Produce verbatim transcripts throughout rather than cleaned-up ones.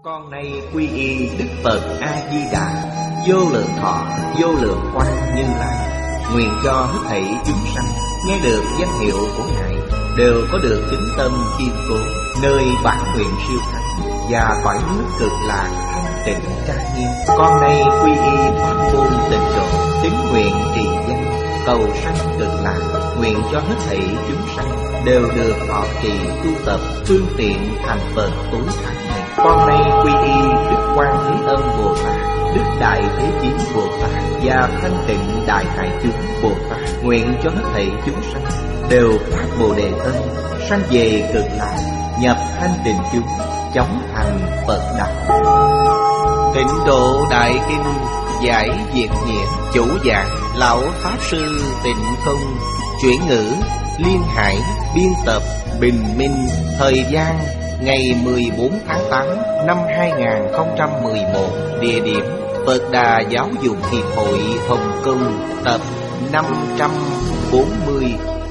Con nay quy y Đức Phật A-di-đà, vô lượng thọ, vô lượng quang Như Lai. Nguyện cho hết thảy chúng sanh nghe được danh hiệu của Ngài đều có được tín tâm kiên cố, nơi bản nguyện siêu thắng và cõi nước cực lạc thanh tịnh trang nghiêm. Con nay quy y pháp môn tịnh độ, tín nguyện trì danh, cầu sanh cực lạc. Nguyện cho hết thảy chúng sanh đều được thọ trì tu tập phương tiện thành Phật tối thắng này. Con nay quy y Đức Quan Thế Âm Bồ Tát, Đức Đại Thế Chí Bồ Tát và Thanh Tịnh Đại Hải Chúng Bồ Tát. Nguyện cho hết thảy chúng sanh đều phát Bồ Đề tâm, sanh về cực lạc, nhập thanh tịnh chúng, chóng thành Phật đạo. Tịnh Độ Đại Kinh giải Việt nghĩa, chủ giảng lão pháp sư Tịnh Không, chuyển ngữ Liên Hải, biên tập Bình Minh. Thời gian ngày mười bốn tháng tám năm hai nghìn không trăm mười một. Địa điểm Phật Đà Giáo dục Hiệp hội Hồng Kông, tập năm trăm bốn mươi.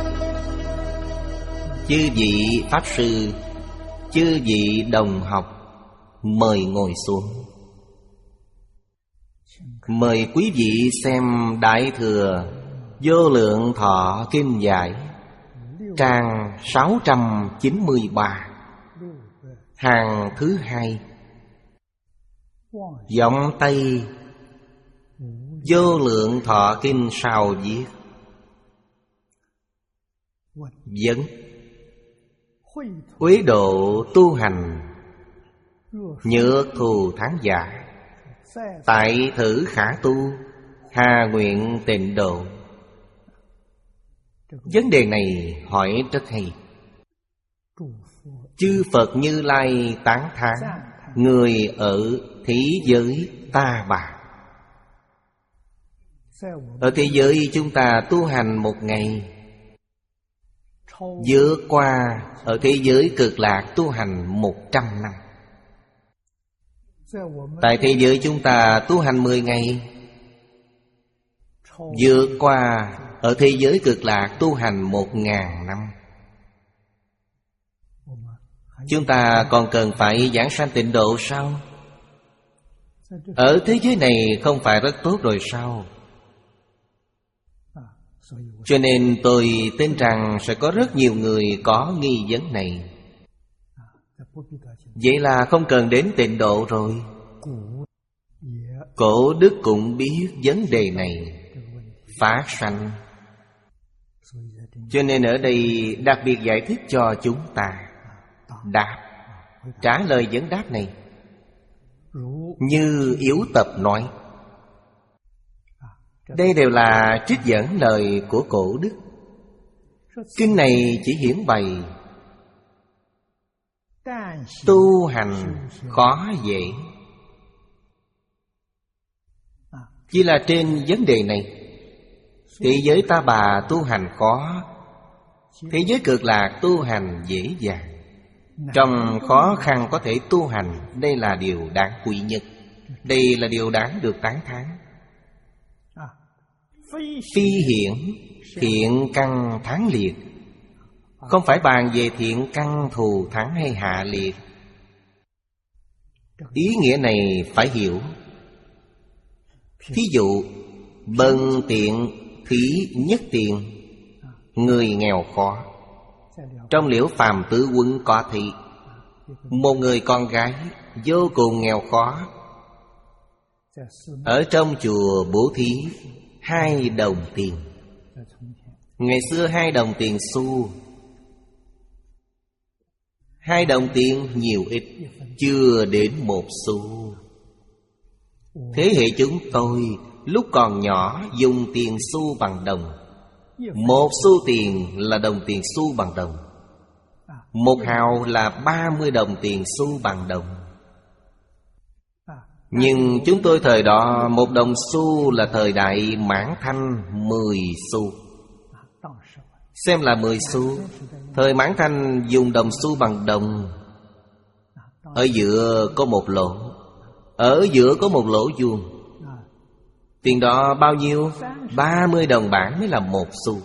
Chư vị pháp sư, chư vị đồng học, mời ngồi xuống. Mời quý vị xem Đại Thừa Vô Lượng Thọ Kinh Giải, trang sáu trăm chín mươi ba, hàng thứ hai. Giọng Tây Vô Lượng Thọ Kinh sao viết? Vấn: Quế độ tu hành, nhược thù thắng giả, tại thử khả tu, hà nguyện tịnh độ. Vấn đề này hỏi rất hay. Chư Phật Như Lai tán thán người ở thế giới Ta Bà. Ở thế giới chúng ta tu hành một ngày, vượt qua ở thế giới cực lạc tu hành một trăm năm. Tại thế giới chúng ta tu hành mười ngày, vượt qua ở thế giới cực lạc tu hành một ngàn năm. Chúng ta còn cần phải giảng sanh tịnh độ sao? Ở thế giới này không phải rất tốt rồi sao? Cho nên tôi tin rằng sẽ có rất nhiều người có nghi vấn này. Vậy là không cần đến tịnh độ rồi. Cổ đức cũng biết vấn đề này phát sanh, cho nên ở đây đặc biệt giải thích cho chúng ta. Đáp, trả lời vấn đáp này như Yếu Tập nói. Đây đều là trích dẫn lời của cổ đức. Kinh này chỉ hiển bày tu hành khó dễ. Chỉ là trên vấn đề này, thế giới Ta Bà tu hành khó, thế giới cực lạc tu hành dễ dàng. Trong khó khăn có thể tu hành, đây là điều đáng quý nhất. Đây là điều đáng được tán thán. Phi hiển thiện căn thắng liệt, không phải bàn về thiện căn thù thắng hay hạ liệt. Ý nghĩa này phải hiểu. Thí dụ bần tiện thí nhất tiện, người nghèo khó. Trong Liễu Phàm Tứ Quân có thị, một người con gái vô cùng nghèo khó, ở trong chùa bố thí hai đồng tiền. Ngày xưa hai đồng tiền xu, hai đồng tiền nhiều ít, chưa đến một xu. Thế hệ chúng tôi lúc còn nhỏ dùng tiền xu bằng đồng. Một xu tiền là đồng tiền xu bằng đồng. Một hào là ba mươi đồng tiền xu bằng đồng. Nhưng chúng tôi thời đó một đồng xu là thời đại Mãn Thanh mười xu. Xem là mười xu. Thời Mãn Thanh dùng đồng xu bằng đồng. Ở giữa có một lỗ, ở giữa có một lỗ vuông. Tiền đó bao nhiêu? ba mươi đồng bảng mới là một xu.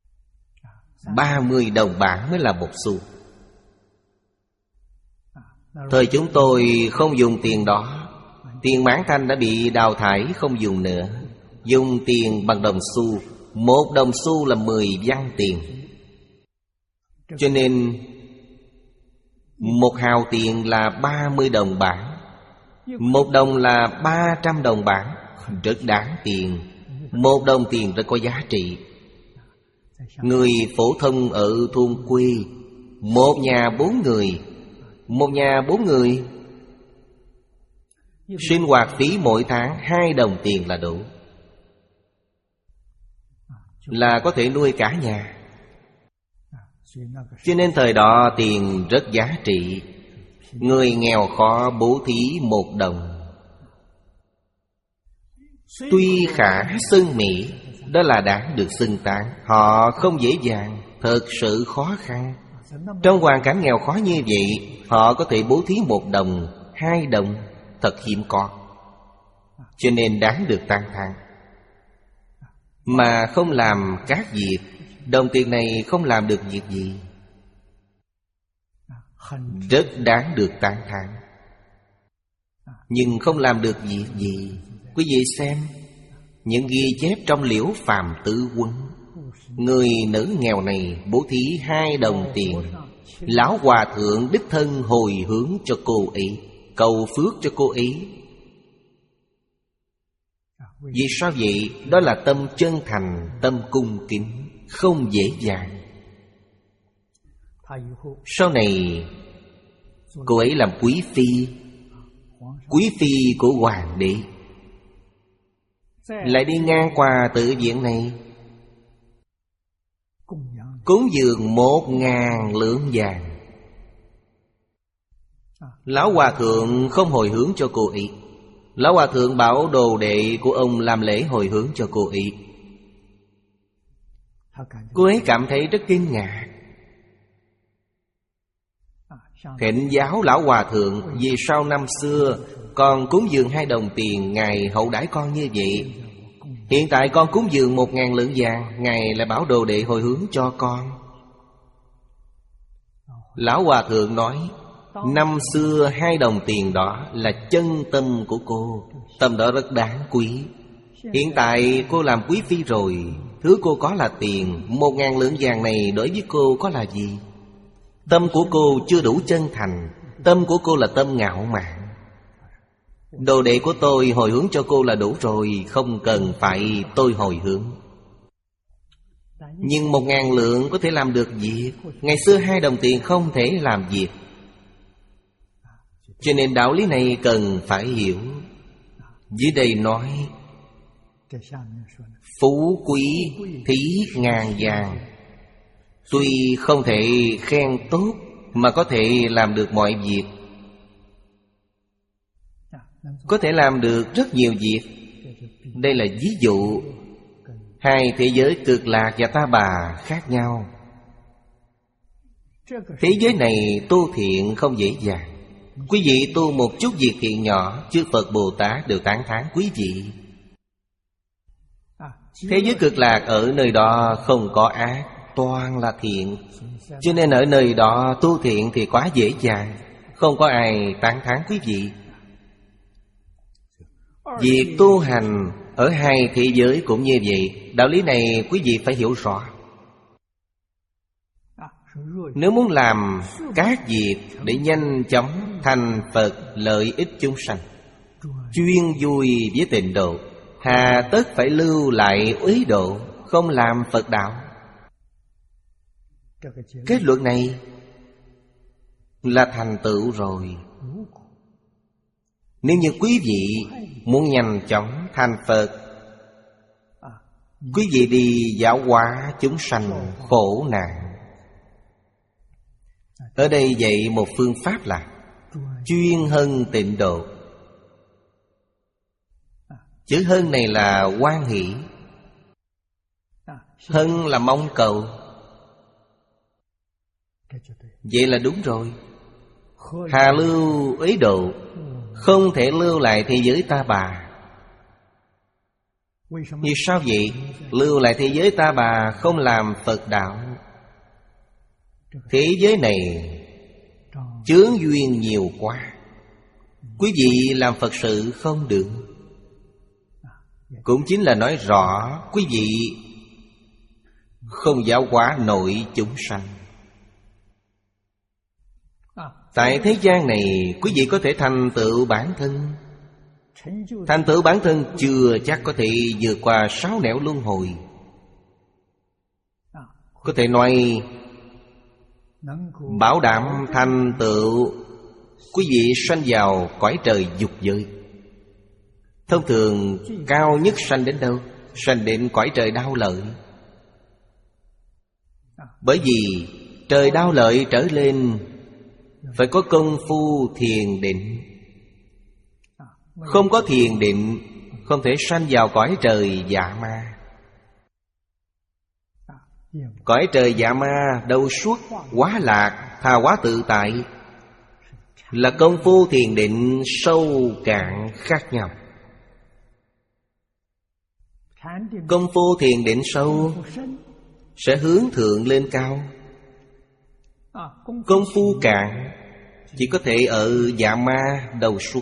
ba mươi đồng bảng mới là một xu. Thời chúng tôi không dùng tiền đó. Tiền mãn thanh đã bị đào thải, không dùng nữa. Dùng tiền bằng đồng xu. Một đồng xu là mười văn tiền. Cho nên một hào tiền là ba mươi đồng bảng. Một đồng là ba trăm đồng bảng. Rất đáng tiền. Một đồng tiền rất có giá trị. Người phổ thông ở thôn quê, một nhà bốn người. Một nhà bốn người, sinh hoạt phí mỗi tháng hai đồng tiền là đủ, là có thể nuôi cả nhà. Cho nên thời đó tiền rất giá trị. Người nghèo khó bố thí một đồng. Tuy khả xưng mỹ, đó là đáng được xưng tán. Họ không dễ dàng, thật sự khó khăn. Trong hoàn cảnh nghèo khó như vậy, họ có thể bố thí một đồng, hai đồng, thật hiếm có. Cho nên đáng được tán thán. Mà không làm các việc, đồng tiền này không làm được việc gì, rất đáng được tán thán. Nhưng không làm được việc gì. Quý vị xem những ghi chép trong Liễu Phàm Tứ Quân. Người nữ nghèo này bố thí hai đồng tiền. Lão Hòa Thượng đích thân hồi hướng cho cô ấy, cầu phước cho cô ấy. Vì sao vậy? Đó là tâm chân thành, tâm cung kính, không dễ dàng. Sau này cô ấy làm quý phi, quý phi của hoàng đế. Lại đi ngang qua tự viện này, cúng dường một ngàn lượng vàng. Lão Hòa Thượng không hồi hướng cho cô ấy. Lão Hòa Thượng bảo đồ đệ của ông làm lễ hồi hướng cho cô ấy. Cô ấy cảm thấy rất kinh ngạc. Thịnh giáo Lão Hòa Thượng, vì sao năm xưa con cúng dường hai đồng tiền, Ngài hậu đãi con như vậy? Hiện tại con cúng dường một ngàn lượng vàng, Ngài lại bảo đồ đệ hồi hướng cho con. Lão Hòa Thượng nói, năm xưa hai đồng tiền đó là chân tâm của cô, tâm đó rất đáng quý. Hiện tại cô làm quý phi rồi, thứ cô có là tiền. Một ngàn lượng vàng này đối với cô có là gì? Tâm của cô chưa đủ chân thành. Tâm của cô là tâm ngạo mạn. Đồ đệ của tôi hồi hướng cho cô là đủ rồi, không cần phải tôi hồi hướng. Nhưng một ngàn lượng có thể làm được việc. Ngày xưa hai đồng tiền không thể làm việc. Cho nên đạo lý này cần phải hiểu. Dưới đây nói, phú quý thí ngàn vàng. Tuy không thể khen tốt, mà có thể làm được mọi việc. Có thể làm được rất nhiều việc. Đây là ví dụ. Hai thế giới cực lạc và ta bà khác nhau. Thế giới này tu thiện không dễ dàng. Quý vị tu một chút việc thiện nhỏ, chư Phật Bồ Tát đều tán thán quý vị. Thế giới cực lạc ở nơi đó không có ác, toàn là thiện. Cho nên ở nơi đó tu thiện thì quá dễ dàng, không có ai tán thán quý vị. Việc tu hành ở hai thế giới cũng như vậy. Đạo lý này quý vị phải hiểu rõ. Nếu muốn làm các việc để nhanh chóng thành Phật lợi ích chúng sanh, chuyên vui với tịnh độ, hà tất phải lưu lại uế độ, không làm Phật đạo. Kết luận này là thành tựu rồi. Nếu như quý vị muốn nhanh chóng thành Phật, quý vị đi giáo hóa chúng sanh khổ nạn. Ở đây dạy một phương pháp là chuyên hân tịnh độ. Chữ hân này là hoan hỷ. Hân là mong cầu. Vậy là đúng rồi. Hà lưu ý độ, không thể lưu lại thế giới ta bà. Vì sao vậy? Lưu lại thế giới ta bà không làm Phật đạo. Thế giới này Chướng duyên nhiều quá, quý vị làm Phật sự không được. Cũng chính là nói rõ quý vị không giáo hóa nổi chúng sanh. Tại thế gian này, quý vị có thể thành tựu bản thân. Thành tựu bản thân chưa chắc có thể vượt qua sáu nẻo luân hồi. Có thể nói bảo đảm thành tựu quý vị sanh vào cõi trời dục giới. Thông thường cao nhất sanh đến đâu? Sanh đến cõi trời đau lợi. Bởi vì trời đau lợi trở lên phải có công phu thiền định. Không có thiền định, không thể sanh vào cõi trời dạ ma. Cõi trời dạ ma đâu suốt, hóa lạc, tha hóa tự tại, là công phu thiền định sâu cạn khác nhau. Công phu thiền định sâu sẽ hướng thượng lên cao. Công phu cạn chỉ có thể ở dạ ma đầu suốt.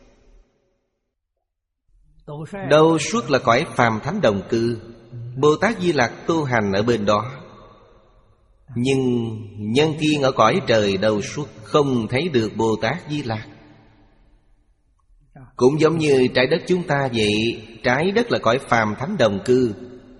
Đầu suốt là cõi phàm thánh đồng cư. Bồ Tát Di Lặc tu hành ở bên đó. Nhưng nhân thiên ở cõi trời đầu suốt không thấy được Bồ Tát Di Lặc. Cũng giống như trái đất chúng ta vậy. Trái đất là cõi phàm thánh đồng cư.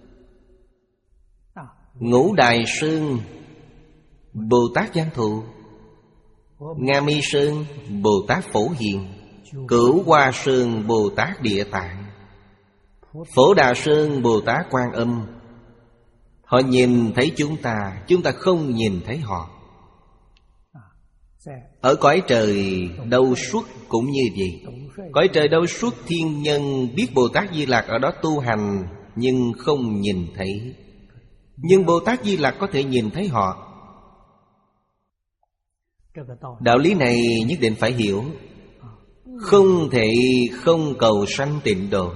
Ngũ Đài Sơn Bồ Tát Giang Thụ, Nga Mi Sơn Bồ Tát Phổ Hiền, Cửu Hoa Sơn Bồ Tát Địa Tạng, Phổ Đà Sơn Bồ Tát Quan Âm. Họ nhìn thấy chúng ta, chúng ta không nhìn thấy họ. Ở cõi trời đâu suốt cũng như vậy. Cõi trời đâu suốt thiên nhân biết Bồ Tát Di Lặc ở đó tu hành, nhưng không nhìn thấy. Nhưng Bồ Tát Di Lặc có thể nhìn thấy họ. Đạo lý này nhất định phải hiểu. Không thể không cầu sanh tịnh độ.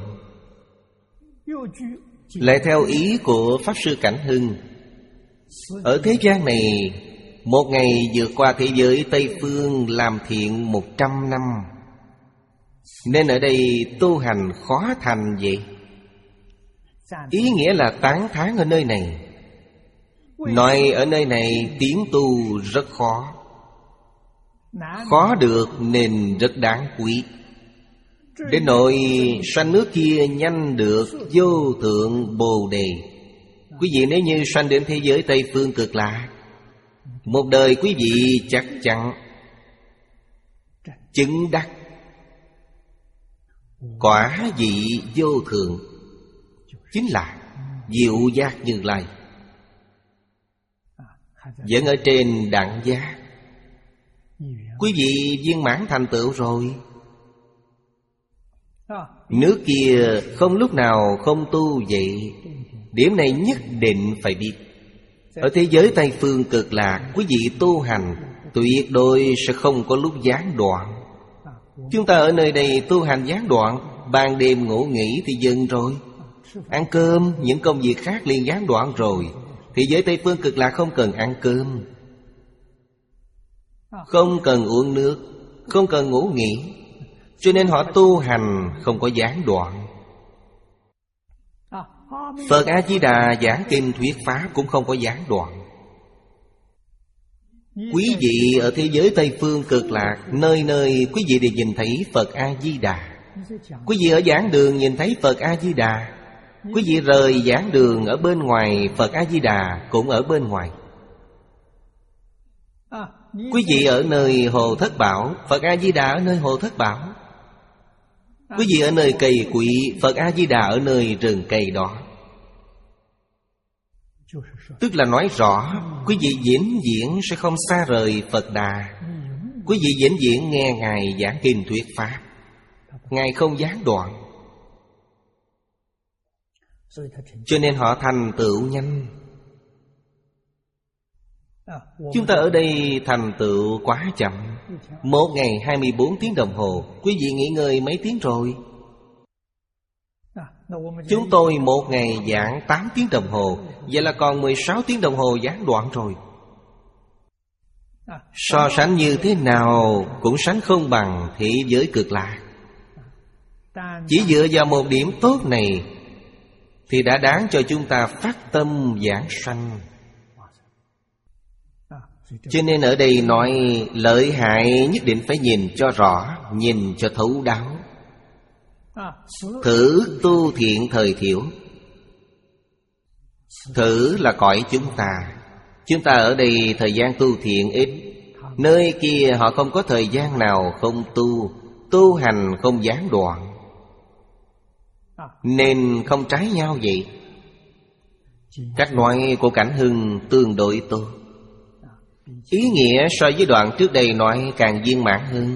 Lại theo ý của Pháp Sư Cảnh Hưng, ở thế gian này, một ngày vượt qua thế giới Tây Phương làm thiện một trăm năm. Nên ở đây tu hành khó thành vậy. Ý nghĩa là tán thán ở nơi này. Nói ở nơi này tiến tu rất khó. Khó được nên rất đáng quý. Đến nỗi sanh nước kia nhanh được vô thượng Bồ Đề. Quý vị nếu như sanh đến thế giới Tây Phương Cực Lạc, một đời quý vị chắc chắn chứng đắc quả vị vô thượng, chính là Diệu Giác Như Lai. Vẫn ở trên đẳng giác. Quý vị viên mãn thành tựu rồi. Nước kia không lúc nào không tu vậy. Điểm này nhất định phải biết. Ở thế giới Tây Phương Cực Lạc, quý vị tu hành tuyệt đối sẽ không có lúc gián đoạn. Chúng ta ở nơi đây tu hành gián đoạn, ban đêm ngủ nghỉ thì dừng rồi. Ăn cơm, những công việc khác liền gián đoạn rồi. Thế giới Tây Phương Cực Lạc không cần ăn cơm, không cần uống nước, không cần ngủ nghỉ. Cho nên họ tu hành không có gián đoạn. Phật A-di-đà giảng kinh thuyết pháp cũng không có gián đoạn. Quý vị ở thế giới Tây Phương Cực Lạc, nơi nơi quý vị đều nhìn thấy Phật A-di-đà. Quý vị ở giảng đường nhìn thấy Phật A-di-đà. Quý vị rời giảng đường ở bên ngoài, Phật A-di-đà cũng ở bên ngoài. Quý vị ở nơi Hồ Thất Bảo, Phật A-di-đà ở nơi Hồ Thất Bảo. Quý vị ở nơi cây quỷ, Phật A-di-đà ở nơi rừng cây đó. Tức là nói rõ, quý vị vĩnh viễn sẽ không xa rời Phật Đà. Quý vị vĩnh viễn nghe Ngài giảng kinh thuyết pháp, Ngài không gián đoạn. Cho nên họ thành tựu nhanh. Chúng ta ở đây thành tựu quá chậm. Một ngày hai mươi bốn tiếng đồng hồ, quý vị nghỉ ngơi mấy tiếng rồi? Chúng tôi một ngày giảng tám tiếng đồng hồ, vậy là còn mười sáu tiếng đồng hồ gián đoạn rồi. So sánh như thế nào cũng sánh không bằng thế giới cực lạc. Chỉ dựa vào một điểm tốt này thì đã đáng cho chúng ta phát tâm giảng sanh. Cho nên ở đây nói lợi hại nhất định phải nhìn cho rõ, nhìn cho thấu đáo. Thử tu thiện thời thiểu. Thử là cõi chúng ta. Chúng ta ở đây thời gian tu thiện ít, nơi kia họ không có thời gian nào không tu. Tu hành không gián đoạn, nên không trái nhau vậy. Cách nói của Cảnh Hưng tương đối tốt. Ý nghĩa so với đoạn trước đây nói càng viên mãn hơn.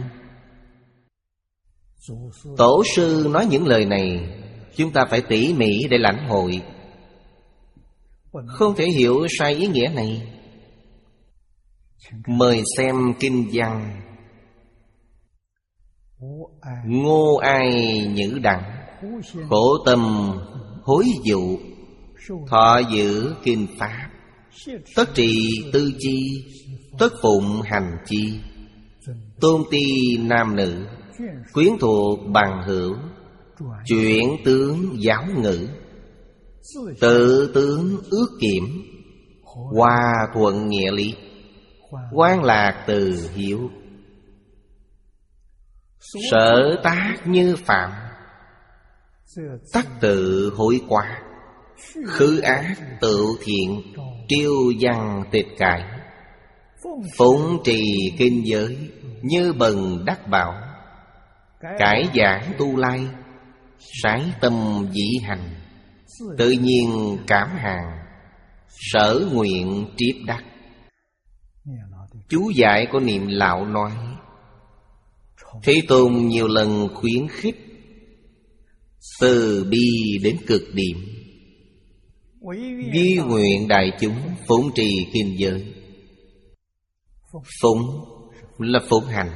Tổ sư nói những lời này, chúng ta phải tỉ mỉ để lãnh hội. Không thể hiểu sai ý nghĩa này. Mời xem kinh văn. Ngô ai nhữ đặng, khổ tâm hối dụ, thọ giữ kinh pháp, tất trì tư chi, tất phụng hành chi, tôn ti nam nữ, quyến thuộc bằng hữu, chuyển tướng giáo ngữ, tự tướng ước kiểm, hòa thuận nghĩa lý, quan lạc từ hiếu, sở tác như phạm, tắc tự hối quá, khứ ác tự thiện, triêu văn tịch cải, phụng trì kinh giới, như bần đắc bảo, cải giảng tu lai, sái tâm dĩ hành, tự nhiên cảm hàng, sở nguyện triếp đắc. Chú giải của Niệm Lão nói, Thế Tôn nhiều lần khuyến khích từ bi đến cực điểm, ghi nguyện đại chúng phụng trì kinh giới. Phụng là phụng hành,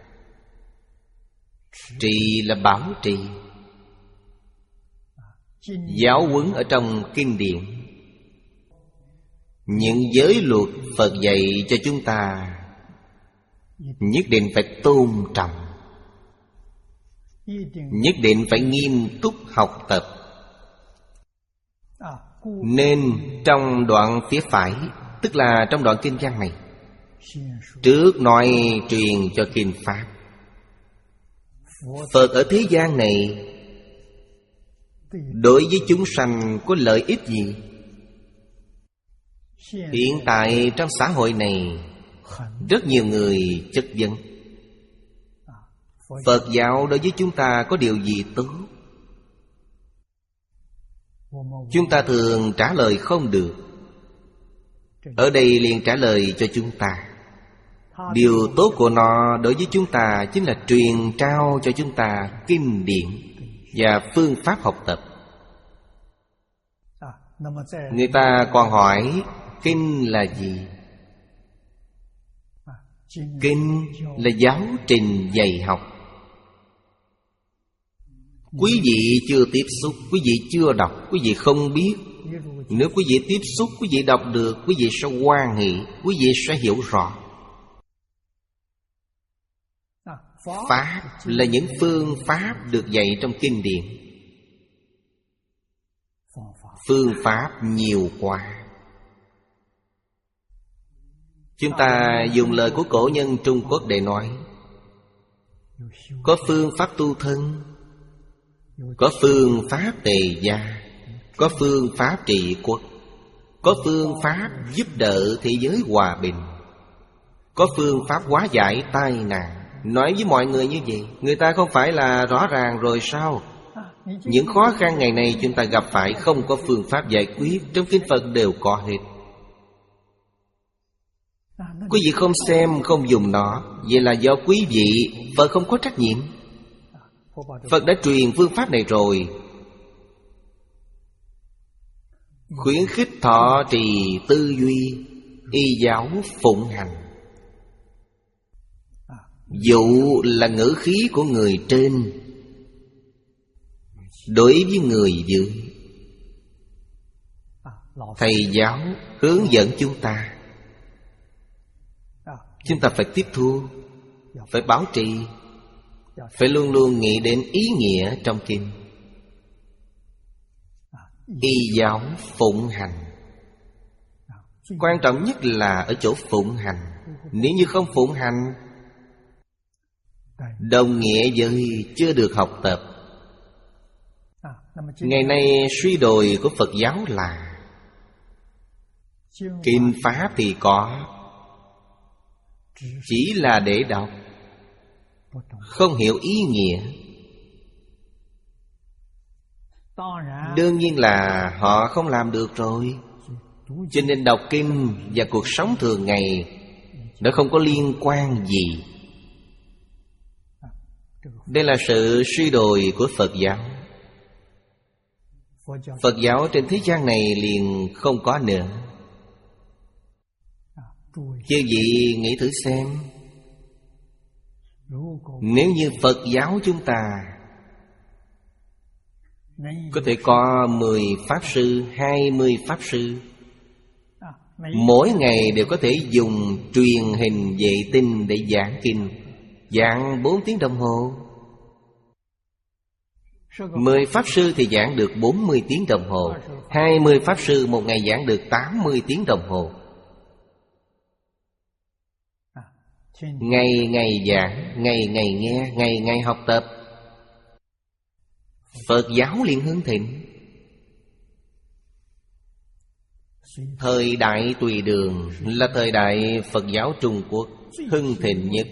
trì là bảo trì. Giáo huấn ở trong kinh điển, những giới luật Phật dạy cho chúng ta nhất định phải tôn trọng, nhất định phải nghiêm túc học tập. Nên trong đoạn phía phải, tức là trong đoạn kinh văn này, trước nói truyền cho kinh pháp. Phật ở thế gian này đối với chúng sanh có lợi ích gì? Hiện tại trong xã hội này rất nhiều người chất vấn Phật giáo đối với chúng ta có điều gì tốt? Chúng ta thường trả lời không được. Ở đây liền trả lời cho chúng ta. Điều tốt của nó đối với chúng ta chính là truyền trao cho chúng ta kinh điển và phương pháp học tập. Người ta còn hỏi kinh là gì? Kinh là giáo trình dạy học. Quý vị chưa tiếp xúc, quý vị chưa đọc, quý vị không biết. Nếu quý vị tiếp xúc, quý vị đọc được, quý vị sẽ hoan hỷ, quý vị sẽ hiểu rõ. Pháp là những phương pháp được dạy trong kinh điển. Phương pháp nhiều quá. Chúng ta dùng lời của cổ nhân Trung Quốc để nói, có phương pháp tu thân, có phương pháp tề gia, có phương pháp trị quốc, có phương pháp giúp đỡ thế giới hòa bình, có phương pháp hóa giải tai nạn. Nói với mọi người như vậy, người ta không phải là rõ ràng rồi sao? Những khó khăn ngày nay chúng ta gặp phải không có phương pháp giải quyết, trong kinh Phật đều có hết. Quý vị không xem, không dùng nó, vậy là do quý vị, Phật không có trách nhiệm. Phật đã truyền phương pháp này rồi, khuyến khích thọ trì tư duy, y giáo phụng hành. Dụ là ngữ khí của người trên đối với người dưới. Thầy giáo hướng dẫn chúng ta. Chúng ta phải tiếp thu, phải bảo trì, phải luôn luôn nghĩ đến ý nghĩa trong kinh. Y giáo phụng hành, quan trọng nhất là ở chỗ phụng hành. Nếu như không phụng hành, đồng nghĩa với chưa được học tập. Ngày nay suy đồi của Phật giáo là kinh pháp thì có, chỉ là để đọc, không hiểu ý nghĩa. Đương nhiên là họ không làm được rồi. Cho nên đọc kinh và cuộc sống thường ngày nó không có liên quan gì. Đây là sự suy đồi của Phật giáo. Phật giáo trên thế gian này liền không có nữa. Chư vị nghĩ thử xem, nếu như Phật giáo chúng ta có thể có mười pháp sư, hai mươi pháp sư, mỗi ngày đều có thể dùng truyền hình vệ tinh để giảng kinh, giảng bốn tiếng đồng hồ. Mười pháp sư thì giảng được bốn mươi tiếng đồng hồ, hai mươi pháp sư một ngày giảng được tám mươi tiếng đồng hồ. Ngày ngày giảng, ngày ngày nghe, ngày ngày học tập, Phật giáo liền hưng thịnh. Thời đại Tùy Đường là thời đại Phật giáo Trung Quốc hưng thịnh nhất.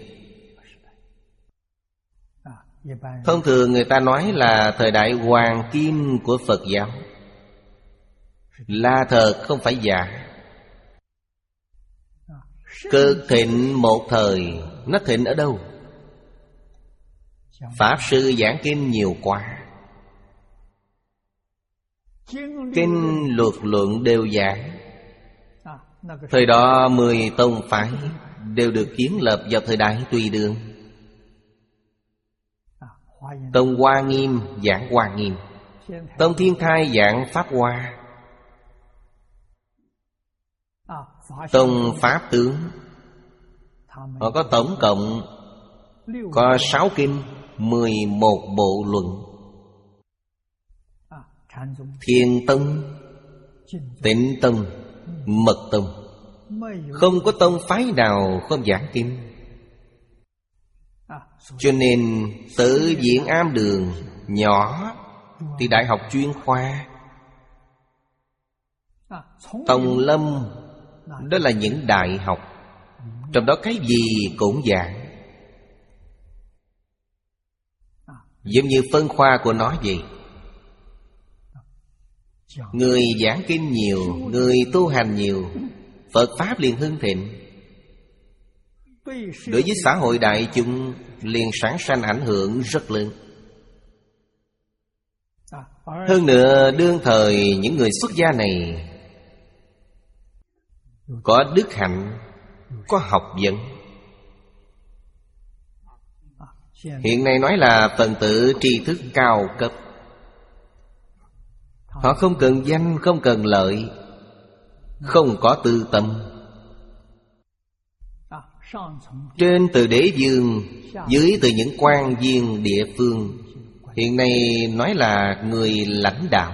Thông thường người ta nói là thời đại hoàng kim của Phật giáo. Là thật, không phải giả. Cực thịnh một thời. Nó thịnh ở đâu? Pháp sư giảng kinh nhiều quá, kinh luật luận đều giảng. Thời đó mười tông phái đều được kiến lập vào thời đại Tùy Đường. Tông Hoa Nghiêm giảng Hoa Nghiêm, Tông Thiên Thai giảng Pháp Hoa, Tông Pháp Tướng. Họ có tổng cộng có sáu kinh, mười một bộ luận. Thiền Tông, Tịnh Tông, Mật Tông, không có tông phái nào không giảng kinh. Cho nên Tự Viện Am Đường nhỏ thì đại học chuyên khoa, Tông Lâm đó là những đại học, trong đó cái gì cũng giảng. Giống như phân khoa của nó vậy. Người giảng kinh nhiều, người tu hành nhiều, Phật Pháp liền hưng thịnh. Đối với xã hội đại chúng liền sản sanh ảnh hưởng rất lớn. Hơn nữa đương thời những người xuất gia này có đức hạnh, có học vấn. Hiện nay nói là phần tử tri thức cao cấp. Họ không cần danh, không cần lợi, không có tư tâm. Trên từ đế vương, dưới từ những quan viên địa phương. Hiện nay nói là người lãnh đạo,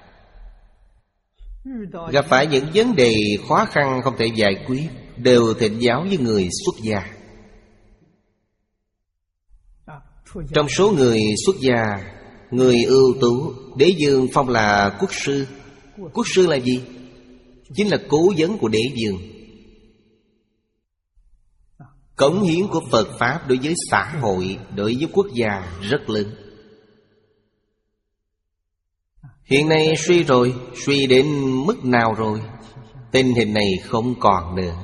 gặp phải những vấn đề khó khăn không thể giải quyết, đều thỉnh giáo với người xuất gia. Trong số người xuất gia, người ưu tú, đế vương phong là quốc sư. Quốc sư là gì? Chính là cố vấn của đế vương. Cống hiến của Phật Pháp đối với xã hội, đối với quốc gia rất lớn. Hiện nay suy rồi, suy đến mức nào rồi? Tình hình này không còn nữa,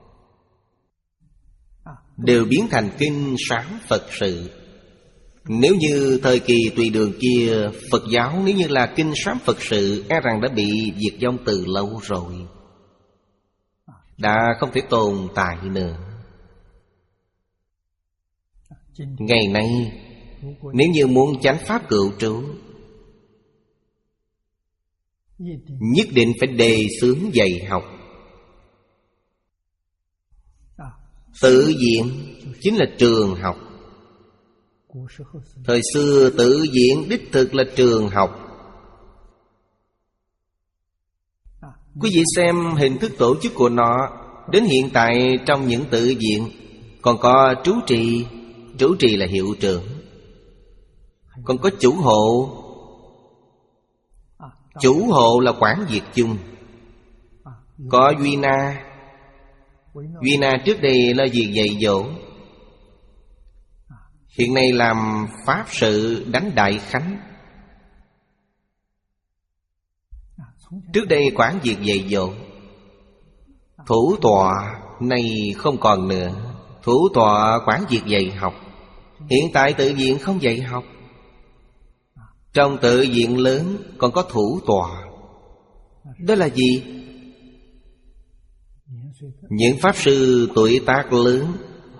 đều biến thành kinh sáng Phật sự. Nếu như thời kỳ Tùy Đường kia, Phật giáo nếu như là kinh sám Phật sự, e rằng đã bị diệt vong từ lâu rồi, đã không thể tồn tại nữa. Ngày nay, nếu như muốn chánh pháp cựu trú, nhất định phải đề xướng dạy học. Tự viện chính là trường học. Thời xưa tự viện đích thực là trường học. Quý vị xem hình thức tổ chức của nó. Đến hiện tại trong những tự viện còn có trú trì. Trú trì là hiệu trưởng. Còn có chủ hộ. Chủ hộ là quản việc chung. Có Duy Na. Duy Na trước đây là việc dạy dỗ, hiện nay làm pháp sự đánh đại khánh. Trước đây quản việc dạy dỗ. Thủ tọa nay không còn nữa. Thủ tọa quản việc dạy học. Hiện tại tự viện không dạy học. Trong tự viện lớn còn có thủ tọa. Đó là gì? Những pháp sư tuổi tác lớn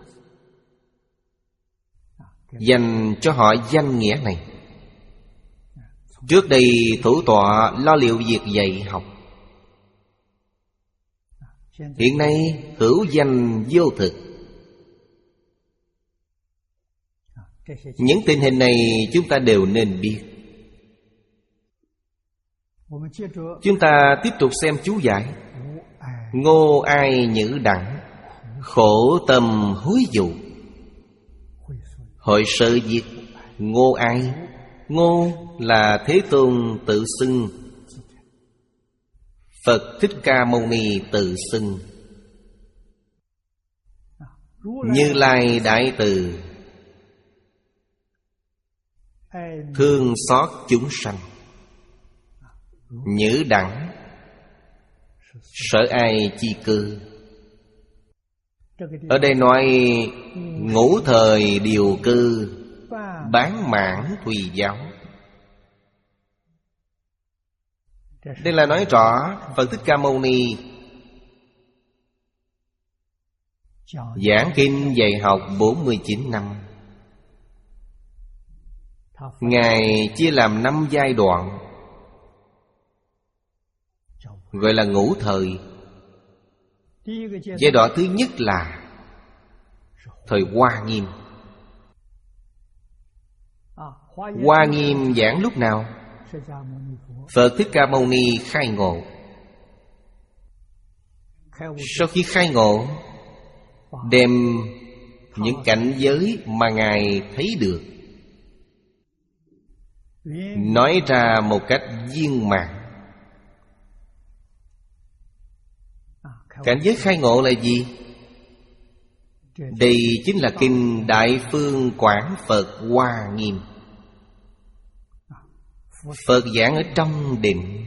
dành cho họ danh nghĩa này. Trước đây thủ tọa lo liệu việc dạy học. Hiện nay hữu danh vô thực. Những tình hình này chúng ta đều nên biết. Chúng ta tiếp tục xem chú giải. Ngô ai nhữ đẳng, khổ tâm hối dụ. Hội sơ diệt. Ngô ai? Ngô là Thế Tôn tự xưng. Phật Thích Ca Mâu Ni tự xưng. Như Lai Đại Từ thương xót chúng sanh. Nhữ đẳng sở ai chi cư. Ở đây nói ngũ thời điều cư, bán mãn tùy giáo. Đây là nói rõ Phật Thích Ca Mâu Ni giảng kinh dạy học bốn mươi chín năm. Ngài chia làm năm giai đoạn, gọi là ngũ thời. Giai đoạn thứ nhất là thời Hoa Nghiêm. Hoa Nghiêm giảng lúc nào? Phật Thích Ca Mâu Ni khai ngộ. Sau khi khai ngộ, đem những cảnh giới mà Ngài thấy được nói ra một cách viên mãn. Cảnh giới khai ngộ là gì? Đây chính là kinh Đại Phương Quảng Phật Hoa Nghiêm. Phật giảng ở trong định.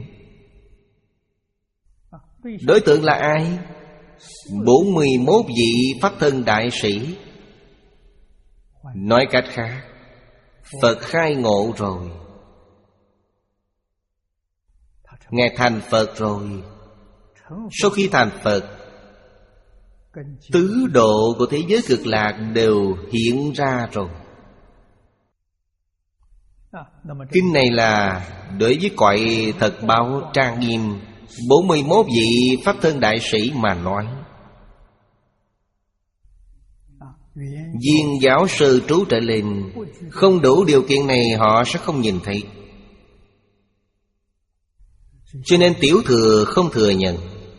Đối tượng là ai? bốn mươi mốt vị Pháp Thân Đại Sĩ. Nói cách khác, Phật khai ngộ rồi, Ngài thành Phật rồi. Sau khi thành Phật, tứ độ của thế giới cực lạc đều hiện ra rồi. Kinh này là đối với cõi thật báo trang nghiêm bốn mươi mốt vị Pháp Thân Đại Sĩ mà nói. Viên giáo sư trú trở lên không đủ điều kiện này họ sẽ không nhìn thấy. Cho nên tiểu thừa không thừa nhận.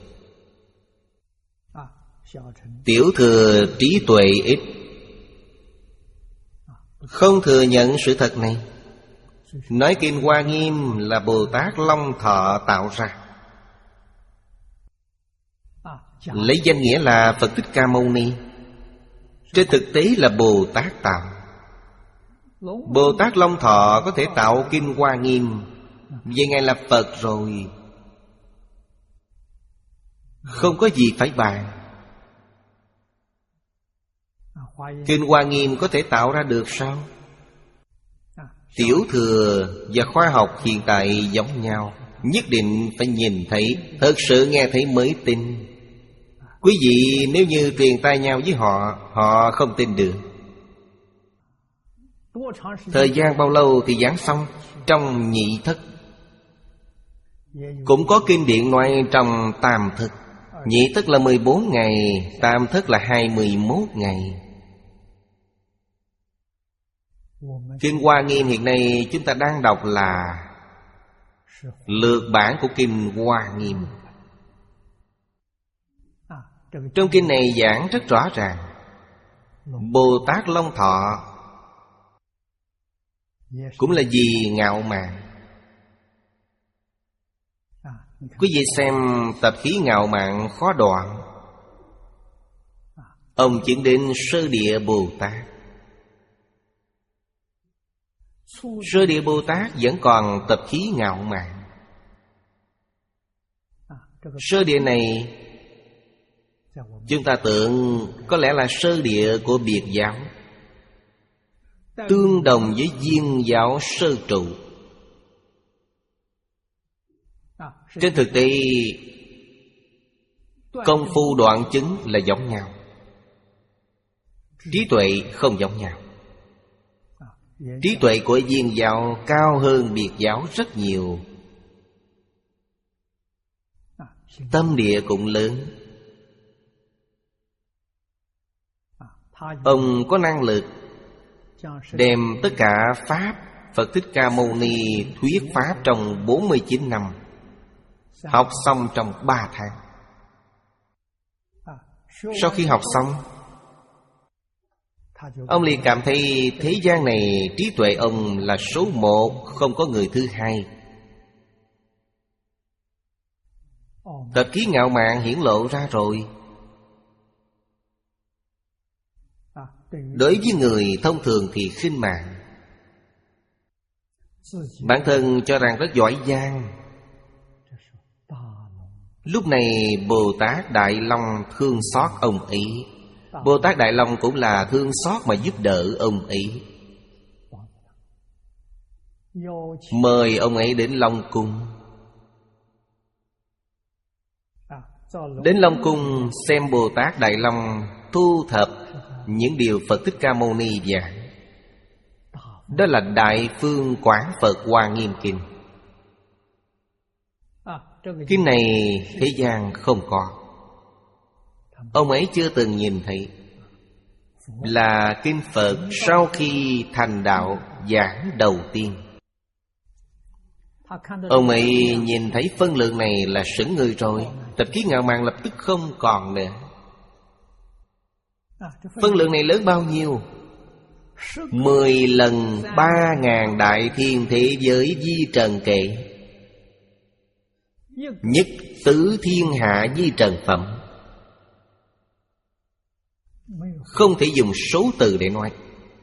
Tiểu thừa trí tuệ ít, không thừa nhận sự thật này. Nói kinh Hoa Nghiêm là Bồ Tát Long Thọ tạo ra, lấy danh nghĩa là Phật Thích Ca Mâu Ni, trên thực tế là Bồ Tát tạo. Bồ Tát Long Thọ có thể tạo kinh Hoa Nghiêm, vậy Ngài là Phật rồi, không có gì phải bàn. Kinh Hoa Nghiêm có thể tạo ra được sao? Tiểu thừa và khoa học hiện tại giống nhau, nhất định phải nhìn thấy, thật sự nghe thấy mới tin. Quý vị nếu như truyền tai nhau với họ, họ không tin được. Thời gian bao lâu thì giảng xong? Trong nhị thất. Cũng có kinh điển nói trong tam thất. Nhị thức là mười bốn ngày, tam thức là hai mươi mốt ngày. Kinh Hoa Nghiêm hiện nay chúng ta đang đọc là lược bản của Kinh Hoa Nghiêm. Trong kinh này giảng rất rõ ràng, Bồ Tát Long Thọ cũng là vì ngạo mạn. Quý vị xem tập khí ngạo mạn khó đoạn. Ông chứng đến sơ địa Bồ Tát. Sơ địa Bồ Tát vẫn còn tập khí ngạo mạn. Sơ địa này chúng ta tưởng có lẽ là sơ địa của biệt giáo, tương đồng với viên giáo sơ trụ. Trên thực tế, công phu đoạn chứng là giống nhau, trí tuệ không giống nhau. Trí tuệ của viên giáo cao hơn biệt giáo rất nhiều. Tâm địa cũng lớn. Ông có năng lực đem tất cả Pháp Phật Thích Ca Mâu Ni thuyết Pháp trong bốn mươi chín năm, học xong trong ba tháng. Sau khi học xong, ông liền cảm thấy thế gian này trí tuệ ông là số một, không có người thứ hai. Tập khí ngạo mạn hiển lộ ra rồi. Đối với người thông thường thì khinh mạng, bản thân cho rằng rất giỏi giang. Lúc này Bồ Tát Đại Long thương xót ông ấy. Bồ Tát Đại Long cũng là thương xót mà giúp đỡ ông ấy, mời ông ấy đến Long Cung. Đến Long Cung xem Bồ Tát Đại Long thu thập những điều Phật Thích Ca Mâu Ni giảng. Đó là Đại Phương Quán Phật Hoa Nghiêm Kinh. Kinh này thế gian không có, ông ấy chưa từng nhìn thấy. Là kinh Phật sau khi thành đạo giảng đầu tiên. Ông ấy nhìn thấy phân lượng này là sững người rồi. Tập khí ngạo mạn lập tức không còn nữa. Phân lượng này lớn bao nhiêu? Mười lần ba ngàn đại thiên thế giới di trần kệ, nhất tứ thiên hạ di trần phẩm. Không thể dùng số từ để nói.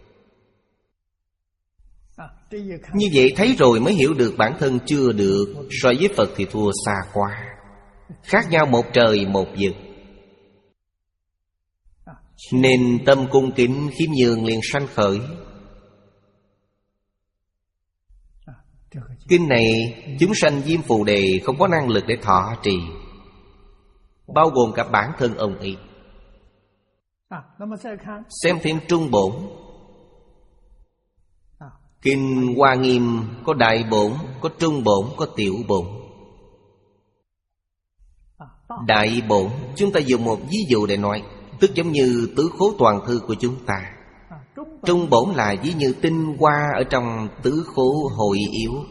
Như vậy thấy rồi mới hiểu được bản thân chưa được. So với Phật thì thua xa quá, khác nhau một trời một vực. Nên tâm cung kính khiêm nhường liền sanh khởi. Kinh này chúng sanh Diêm Phù Đề không có năng lực để thọ trì, bao gồm cả bản thân ông ấy. Xem thêm Trung Bổn. Kinh Hoa Nghiêm có Đại Bổn, có Trung Bổn, có Tiểu Bổn. Đại Bổn chúng ta dùng một ví dụ để nói, tức giống như tứ khố toàn thư của chúng ta. Trung Bổn là ví như tinh hoa ở trong tứ khố hội yếu,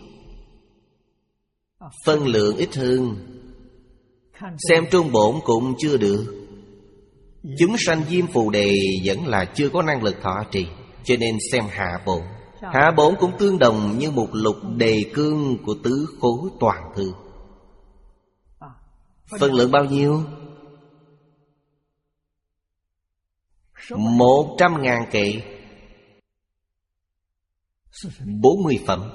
phân lượng ít hơn. Xem Trung Bổn cũng chưa được. Chúng sanh Diêm Phù Đề vẫn là chưa có năng lực thọ trì, cho nên xem Hạ Bổn. Hạ Bổn cũng tương đồng như một lục đề cương của tứ khố toàn thư. Phân lượng bao nhiêu? Một trăm ngàn kệ, bốn mươi phẩm.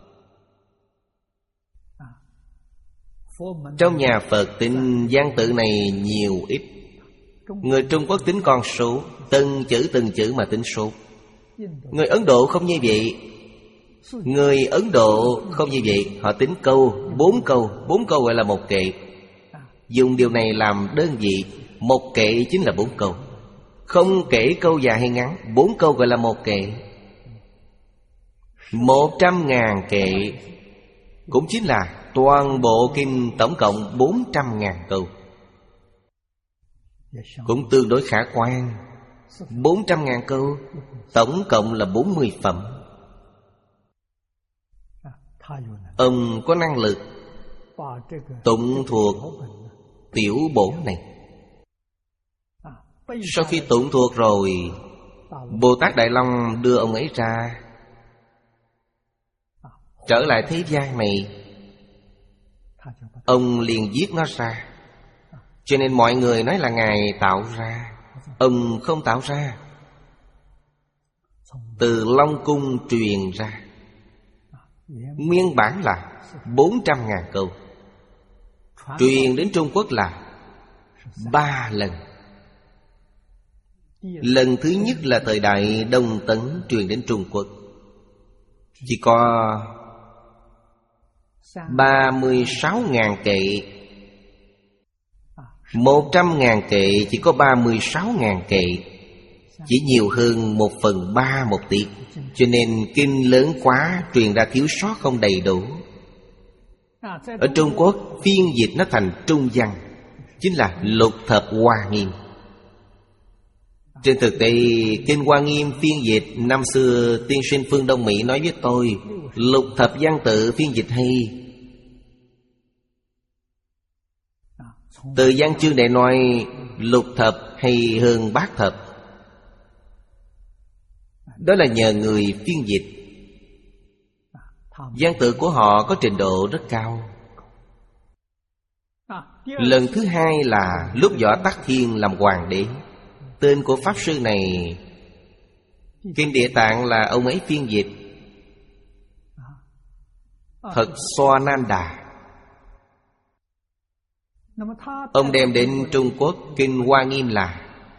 Trong nhà Phật tính văn tự này nhiều ít. Người Trung Quốc tính con số, từng chữ từng chữ mà tính số. Người Ấn Độ không như vậy. Người Ấn Độ không như vậy. Họ tính câu, bốn câu. Bốn câu gọi là một kệ. Dùng điều này làm đơn vị. Một kệ chính là bốn câu. Không kể câu dài hay ngắn, bốn câu gọi là một kệ. Một trăm ngàn kệ cũng chính là toàn bộ kinh tổng cộng bốn trăm ngàn câu. cũng tương đối khả quan. Bốn trăm ngàn câu, tổng cộng là bốn mươi phẩm. Ông có năng lực tụng thuộc tiểu bổn này. Sau khi tụng thuộc rồi, Bồ Tát Đại Long đưa ông ấy ra, trở lại thế gian này, ông liền viết nó ra. Cho nên mọi người nói là Ngài tạo ra. Ông không tạo ra, từ Long Cung truyền ra. Nguyên bản là bốn trăm ngàn câu, truyền đến Trung Quốc là ba lần. Lần thứ nhất là thời đại Đông Tấn truyền đến Trung Quốc, chỉ có ba mươi sáu ngàn kệ. Một trăm ngàn kệ chỉ có ba mươi sáu ngàn kệ, chỉ nhiều hơn một phần ba một tiết. Cho nên kinh lớn quá, truyền ra thiếu sót không đầy đủ. Ở Trung Quốc phiên dịch nó thành trung văn, chính là Lục Thập Hoa Nghiêm. Trên thực tế kinh Hoa Nghiêm phiên dịch, năm xưa tiên sinh phương Đông Mỹ nói với tôi, lục thập văn tự phiên dịch hay. Từ văn chương để nói lục thập hay hơn bát thập, đó là nhờ người phiên dịch. Văn tự của họ có trình độ rất cao. Lần thứ hai là lúc Võ Tắc Thiên làm hoàng đế. Tên của Pháp Sư này, Kinh Địa Tạng là ông ấy phiên dịch. Thật Xoananda. Ông đem đến Trung Quốc Kinh Hoa Nghiêm là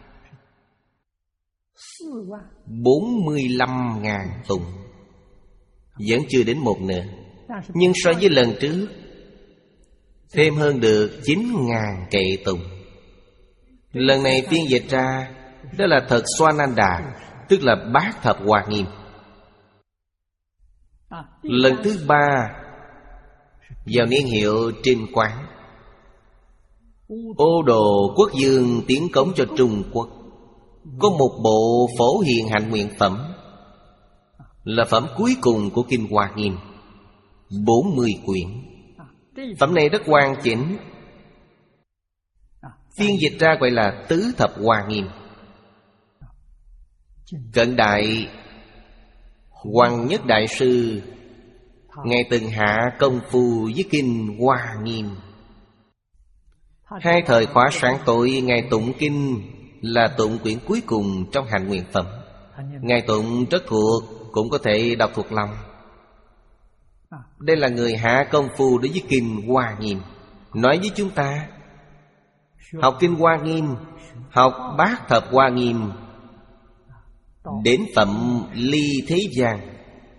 bốn mươi lăm ngàn tụng, vẫn chưa đến một nửa. Nhưng so với lần trước thêm hơn được chín ngàn kệ tụng. Lần này phiên dịch ra, đó là Thật Xoananda, tức là Bát Thập Hoa Nghiêm. Lần thứ ba vào niên hiệu Trinh Quán, Ô Đồ Quốc Dương tiến cống cho Trung Quốc, có một bộ Phổ Hiền Hạnh Nguyện Phẩm, là phẩm cuối cùng của Kinh Hoa Nghiêm, bốn mươi quyển. Phẩm này rất hoàn chỉnh, phiên dịch ra gọi là Tứ Thập Hoa Nghiêm. Cận đại Hoàng Nhất Đại Sư, Ngài từng hạ công phu với Kinh Hoa Nghiêm. Hai thời khóa sáng tối Ngài tụng kinh là tụng quyển cuối cùng trong Hạnh Nguyện Phẩm. Ngài tụng rất thuộc, cũng có thể đọc thuộc lòng. Đây là người hạ công phu đối với Kinh Hoa Nghiêm. Nói với chúng ta, học Kinh Hoa Nghiêm, học Bát Thập Hoa Nghiêm, đến phẩm Ly Thế Gian,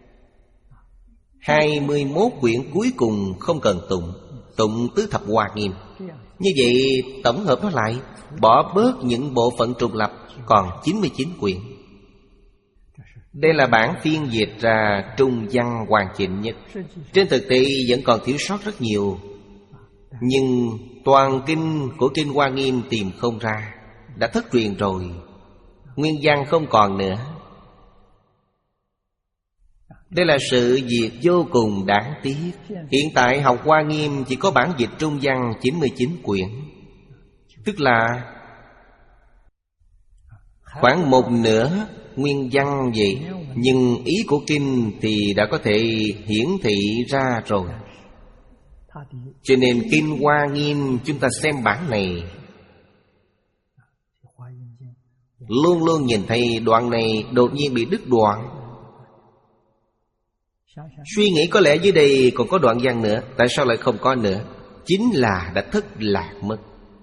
hai mươi mốt quyển cuối cùng không cần tụng, tụng Tứ Thập Hoa Nghiêm. Như vậy tổng hợp nó lại, bỏ bớt những bộ phận trùng lập, còn chín mươi chín quyển. Đây là bản phiên dịch ra trung văn hoàn chỉnh nhất. Trên thực tế vẫn còn thiếu sót rất nhiều, nhưng toàn kinh của Kinh Hoa Nghiêm tìm không ra, đã thất truyền rồi, nguyên văn không còn nữa. Đây là sự việc vô cùng đáng tiếc. Hiện tại học Hoa Nghiêm chỉ có bản dịch trung văn chín mươi chín quyển, tức là khoảng một nửa nguyên văn vậy. Nhưng ý của kinh thì đã có thể hiển thị ra rồi. Cho nên Kinh Hoa Nghiêm chúng ta xem bản này, luôn luôn nhìn thấy đoạn này đột nhiên bị đứt đoạn. Suy nghĩ có lẽ dưới đây còn có đoạn văn nữa, tại sao lại không có nữa? Chính là đã thất lạc mất.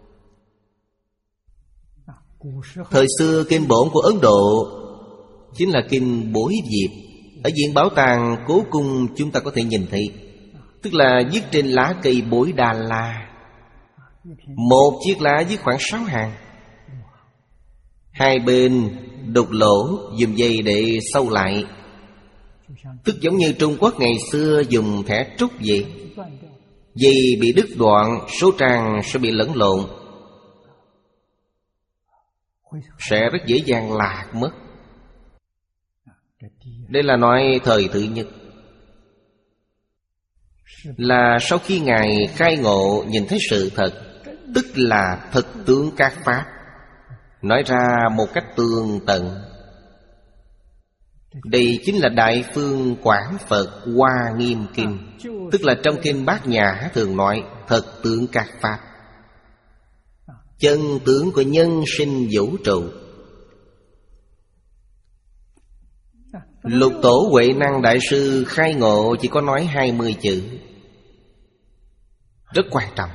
Thời xưa kinh bổn của Ấn Độ chính là kinh Bối Diệp. Ở viện bảo tàng Cố Cung chúng ta có thể nhìn thấy, tức là viết trên lá cây bối Đà La. Một chiếc lá viết khoảng sáu hàng, hai bên đục lỗ dùng dây để sâu lại, tức giống như Trung Quốc ngày xưa dùng thẻ trúc vậy. Dây bị đứt đoạn, số trang sẽ bị lẫn lộn. sẽ rất dễ dàng lạc mất. Đây là nói thời thứ nhất, là sau khi Ngài khai ngộ nhìn thấy sự thật, tức là thực tướng các pháp, nói ra một cách tường tận. Đây chính là Đại Phương Quảng Phật Hoa Nghiêm Kinh, tức là trong Kinh Bát Nhã thường nói thật tướng các pháp, chân tướng của nhân sinh vũ trụ. Lục Tổ Huệ Năng Đại Sư khai ngộ chỉ có nói hai mươi chữ, rất quan trọng.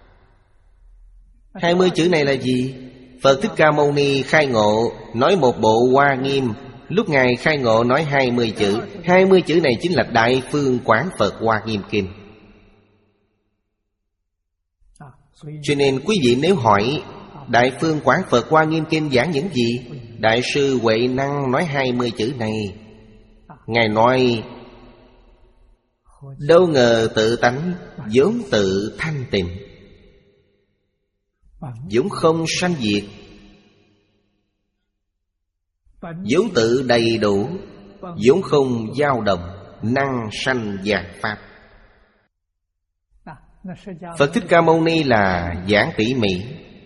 Hai mươi chữ này là gì? Phật Thích Ca Mâu Ni khai ngộ nói một bộ Hoa Nghiêm, lúc Ngài khai ngộ nói hai mươi chữ. Hai mươi chữ này chính là Đại Phương Quảng Phật Hoa Nghiêm Kinh. Cho nên quý vị nếu hỏi Đại Phương Quảng Phật Hoa Nghiêm Kinh giảng những gì, Đại sư Huệ Năng nói hai mươi chữ này. Ngài nói đâu ngờ tự tánh vốn tự thanh tịnh, vốn không sanh diệt, vốn tự đầy đủ, vốn không dao động, năng sanh vạn pháp. Phật Thích Ca Mâu Ni là giảng tỉ mỉ,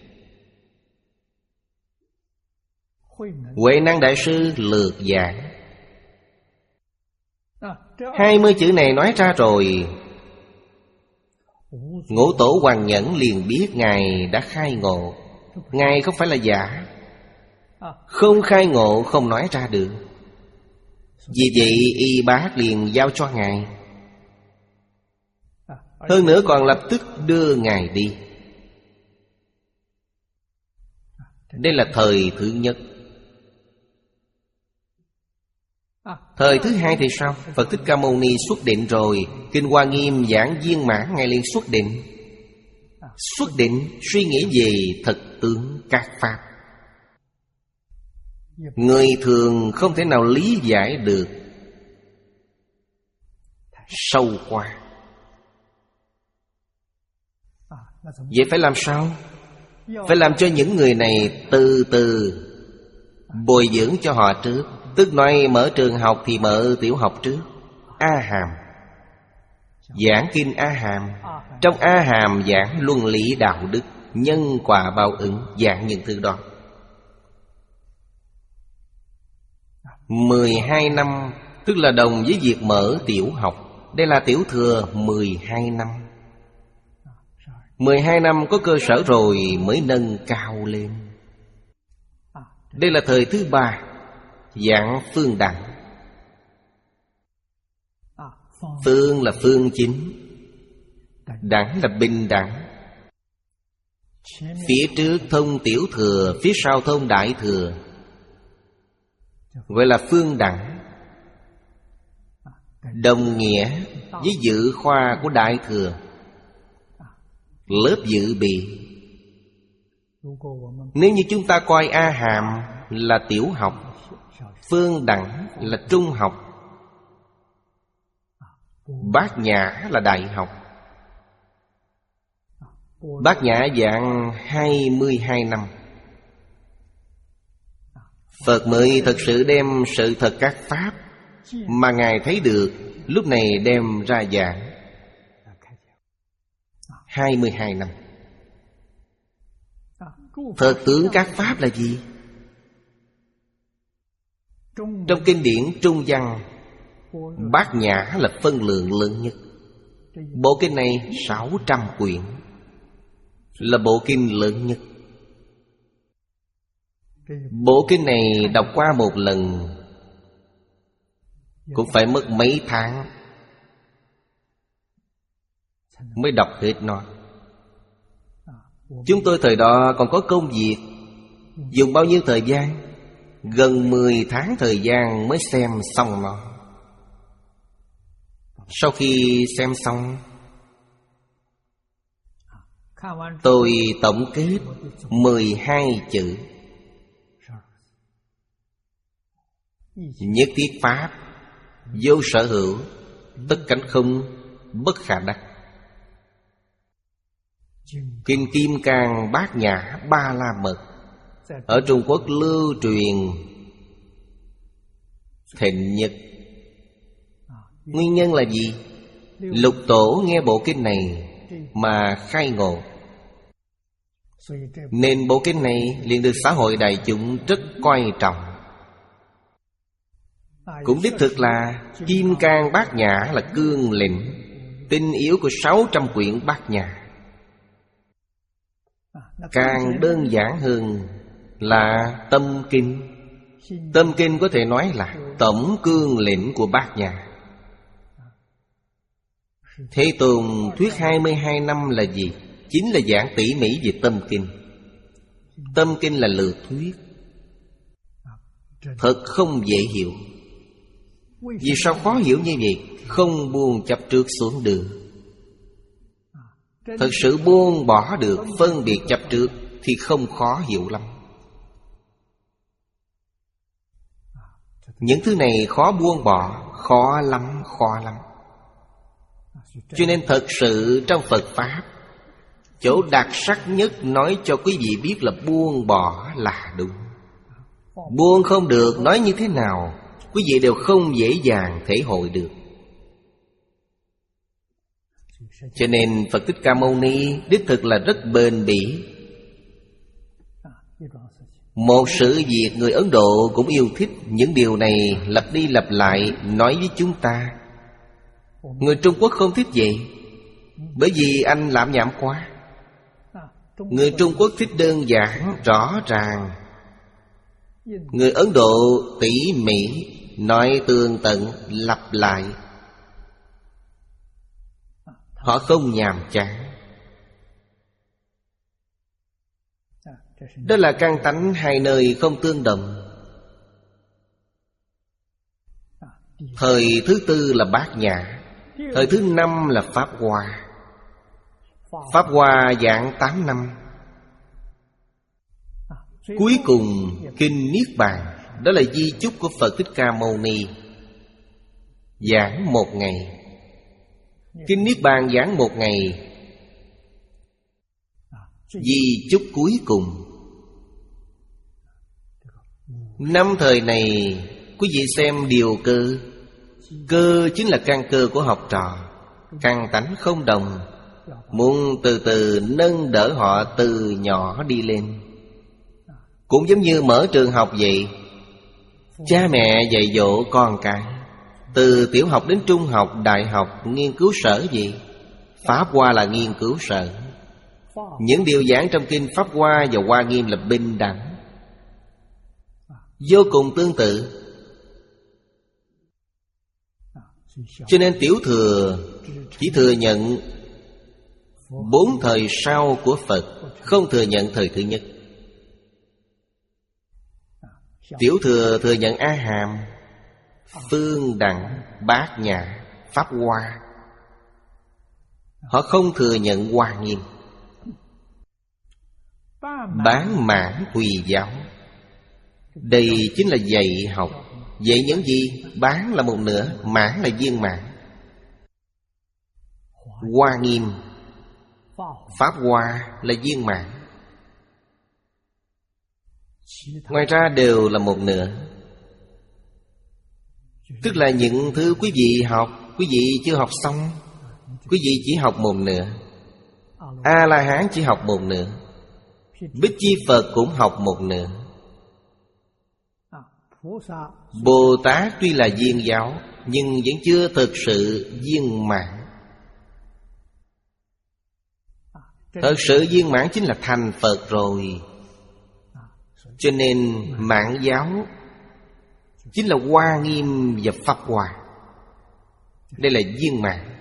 Huệ Năng Đại Sư lược giảng. Hai mươi chữ này nói ra rồi, Ngũ Tổ Hoàng Nhẫn liền biết Ngài đã khai ngộ. Ngài không phải là giả, không khai ngộ không nói ra được. Vì vậy Y Bác liền giao cho Ngài, hơn nữa còn lập tức đưa Ngài đi. Đây là thời thứ nhất. Thời thứ hai thì sao? Phật Thích Ca Mâu Ni xuất định rồi, Kinh Hoa Nghiêm giảng viên mãn, Ngài liền xuất định. Xuất định suy nghĩ về thực tướng các pháp, người thường không thể nào lý giải được sâu qua. Vậy phải làm sao? Phải làm cho những người này từ từ bồi dưỡng cho họ trước. Tức nói mở trường học thì mở tiểu học trước. A Hàm, giảng Kinh A Hàm. Trong A Hàm giảng luân lý đạo đức, nhân quả báo ứng, giảng những thứ đó. Mười hai năm, tức là đồng với việc mở tiểu học. Đây là tiểu thừa mười hai năm. Mười hai năm có cơ sở rồi mới nâng cao lên. Đây là thời thứ ba, giảng phương đẳng. Phương là phương chính, đẳng là bình đẳng. Phía trước thông tiểu thừa, phía sau thông đại thừa, gọi là phương đẳng. Đồng nghĩa với dự khoa của đại thừa, lớp dự bị. Nếu như chúng ta coi A Hàm là tiểu học, phương đẳng là trung học, Bát Nhã là đại học. Bát Nhã giảng hai mươi hai năm, Phật mới thật sự đem sự thật các pháp mà Ngài thấy được, lúc này đem ra giảng. Hai mươi hai năm. Thật tướng các pháp là gì? Trong kinh điển Trung Văn, Bát Nhã là phân lượng lớn nhất. Bộ kinh này sáu trăm quyển, là bộ kinh lớn nhất. Bộ kinh này đọc qua một lần cũng phải mất mấy tháng mới đọc hết nó. Chúng tôi thời đó còn có công việc, dùng bao nhiêu thời gian? Gần mười tháng thời gian mới xem xong nó. Sau khi xem xong, tôi tổng kết mười hai chữ: nhất thiết pháp, vô sở hữu, tất cánh không, bất khả đắc. Kinh Kim Cang Bát Nhã Ba La Mật ở Trung Quốc lưu truyền thịnh nhất. Nguyên nhân là gì? Lục tổ nghe bộ kinh này mà khai ngộ, nên bộ kinh này liền được xã hội đại chúng rất coi trọng. Cũng đích thực là Kim Cang Bát Nhã là cương lĩnh tinh yếu của sáu trăm quyển Bát Nhã. Càng đơn giản hơn là Tâm Kinh. Tâm Kinh có thể nói là tổng cương lĩnh của Bát Nhã. Thế Tôn thuyết hai mươi hai năm là gì? Chính là giảng tỉ mỉ về Tâm Kinh. Tâm Kinh là lược thuyết, thật không dễ hiểu. Vì sao khó hiểu như vậy? Không buông chấp trước xuống được. Thật sự buông bỏ được phân biệt chấp trước thì không khó hiểu lắm. Những thứ này khó buông bỏ, khó lắm, khó lắm. Cho nên thật sự trong Phật Pháp, chỗ đặc sắc nhất nói cho quý vị biết là buông bỏ là đúng. Buông không được, nói như thế nào quý vị đều không dễ dàng thể hội được. Cho nên Phật Thích Ca Mâu Ni đích thực là rất bền bỉ. Một sự việc người Ấn Độ cũng yêu thích. Những điều này lặp đi lặp lại nói với chúng ta. Người Trung Quốc không thích vậy, bởi vì anh lạm nhảm quá. Người Trung Quốc thích đơn giản, rõ ràng. Người Ấn Độ tỉ mỉ, nói tường tận, lặp lại. Họ không nhàm chán. Đó là căn tánh hai nơi không tương đồng. Thời thứ tư là Bát Nhã, thời thứ năm là Pháp Hoa. Pháp Hoa giảng tám năm. Cuối cùng Kinh Niết Bàn, đó là di chúc của Phật Thích Ca Mâu Ni, giảng một ngày. Kinh Niết Bàn giảng một ngày. Di chúc cuối cùng. Năm thời này quý vị xem điều cơ. Cơ chính là căn cơ của học trò. Căn tánh không đồng, muốn từ từ nâng đỡ họ từ nhỏ đi lên. Cũng giống như mở trường học vậy. Cha mẹ dạy dỗ con cái từ tiểu học đến trung học, đại học, nghiên cứu sở gì? Pháp Hoa là nghiên cứu sở. Những điều giảng trong kinh Pháp Hoa và Hoa Nghiêm là bình đẳng, vô cùng tương tự. Cho nên tiểu thừa chỉ thừa nhận bốn thời sau của Phật, không thừa nhận thời thứ nhất. Tiểu thừa thừa nhận A Hàm, Phương Đẳng, Bát Nhã, Pháp Hoa. Họ không thừa nhận Hoa Nghiêm. Bán mãn tùy giáo, đây chính là dạy học. Dạy những gì? Bán là một nửa, mãn là viên mãn. Hoa Nghiêm, Pháp Hoa là viên mãn. Ngoài ra đều là một nửa. Tức là những thứ quý vị học, quý vị chưa học xong. Quý vị chỉ học một nửa. A-la-hán chỉ học một nửa. Bích Chi Phật cũng học một nửa. Bồ Tát tuy là viên giáo, nhưng vẫn chưa thực sự viên mãn. Thật sự viên mãn chính là thành Phật rồi. Cho nên mãn giáo chính là Hoa Nghiêm và Pháp Hoa. Đây là viên mãn.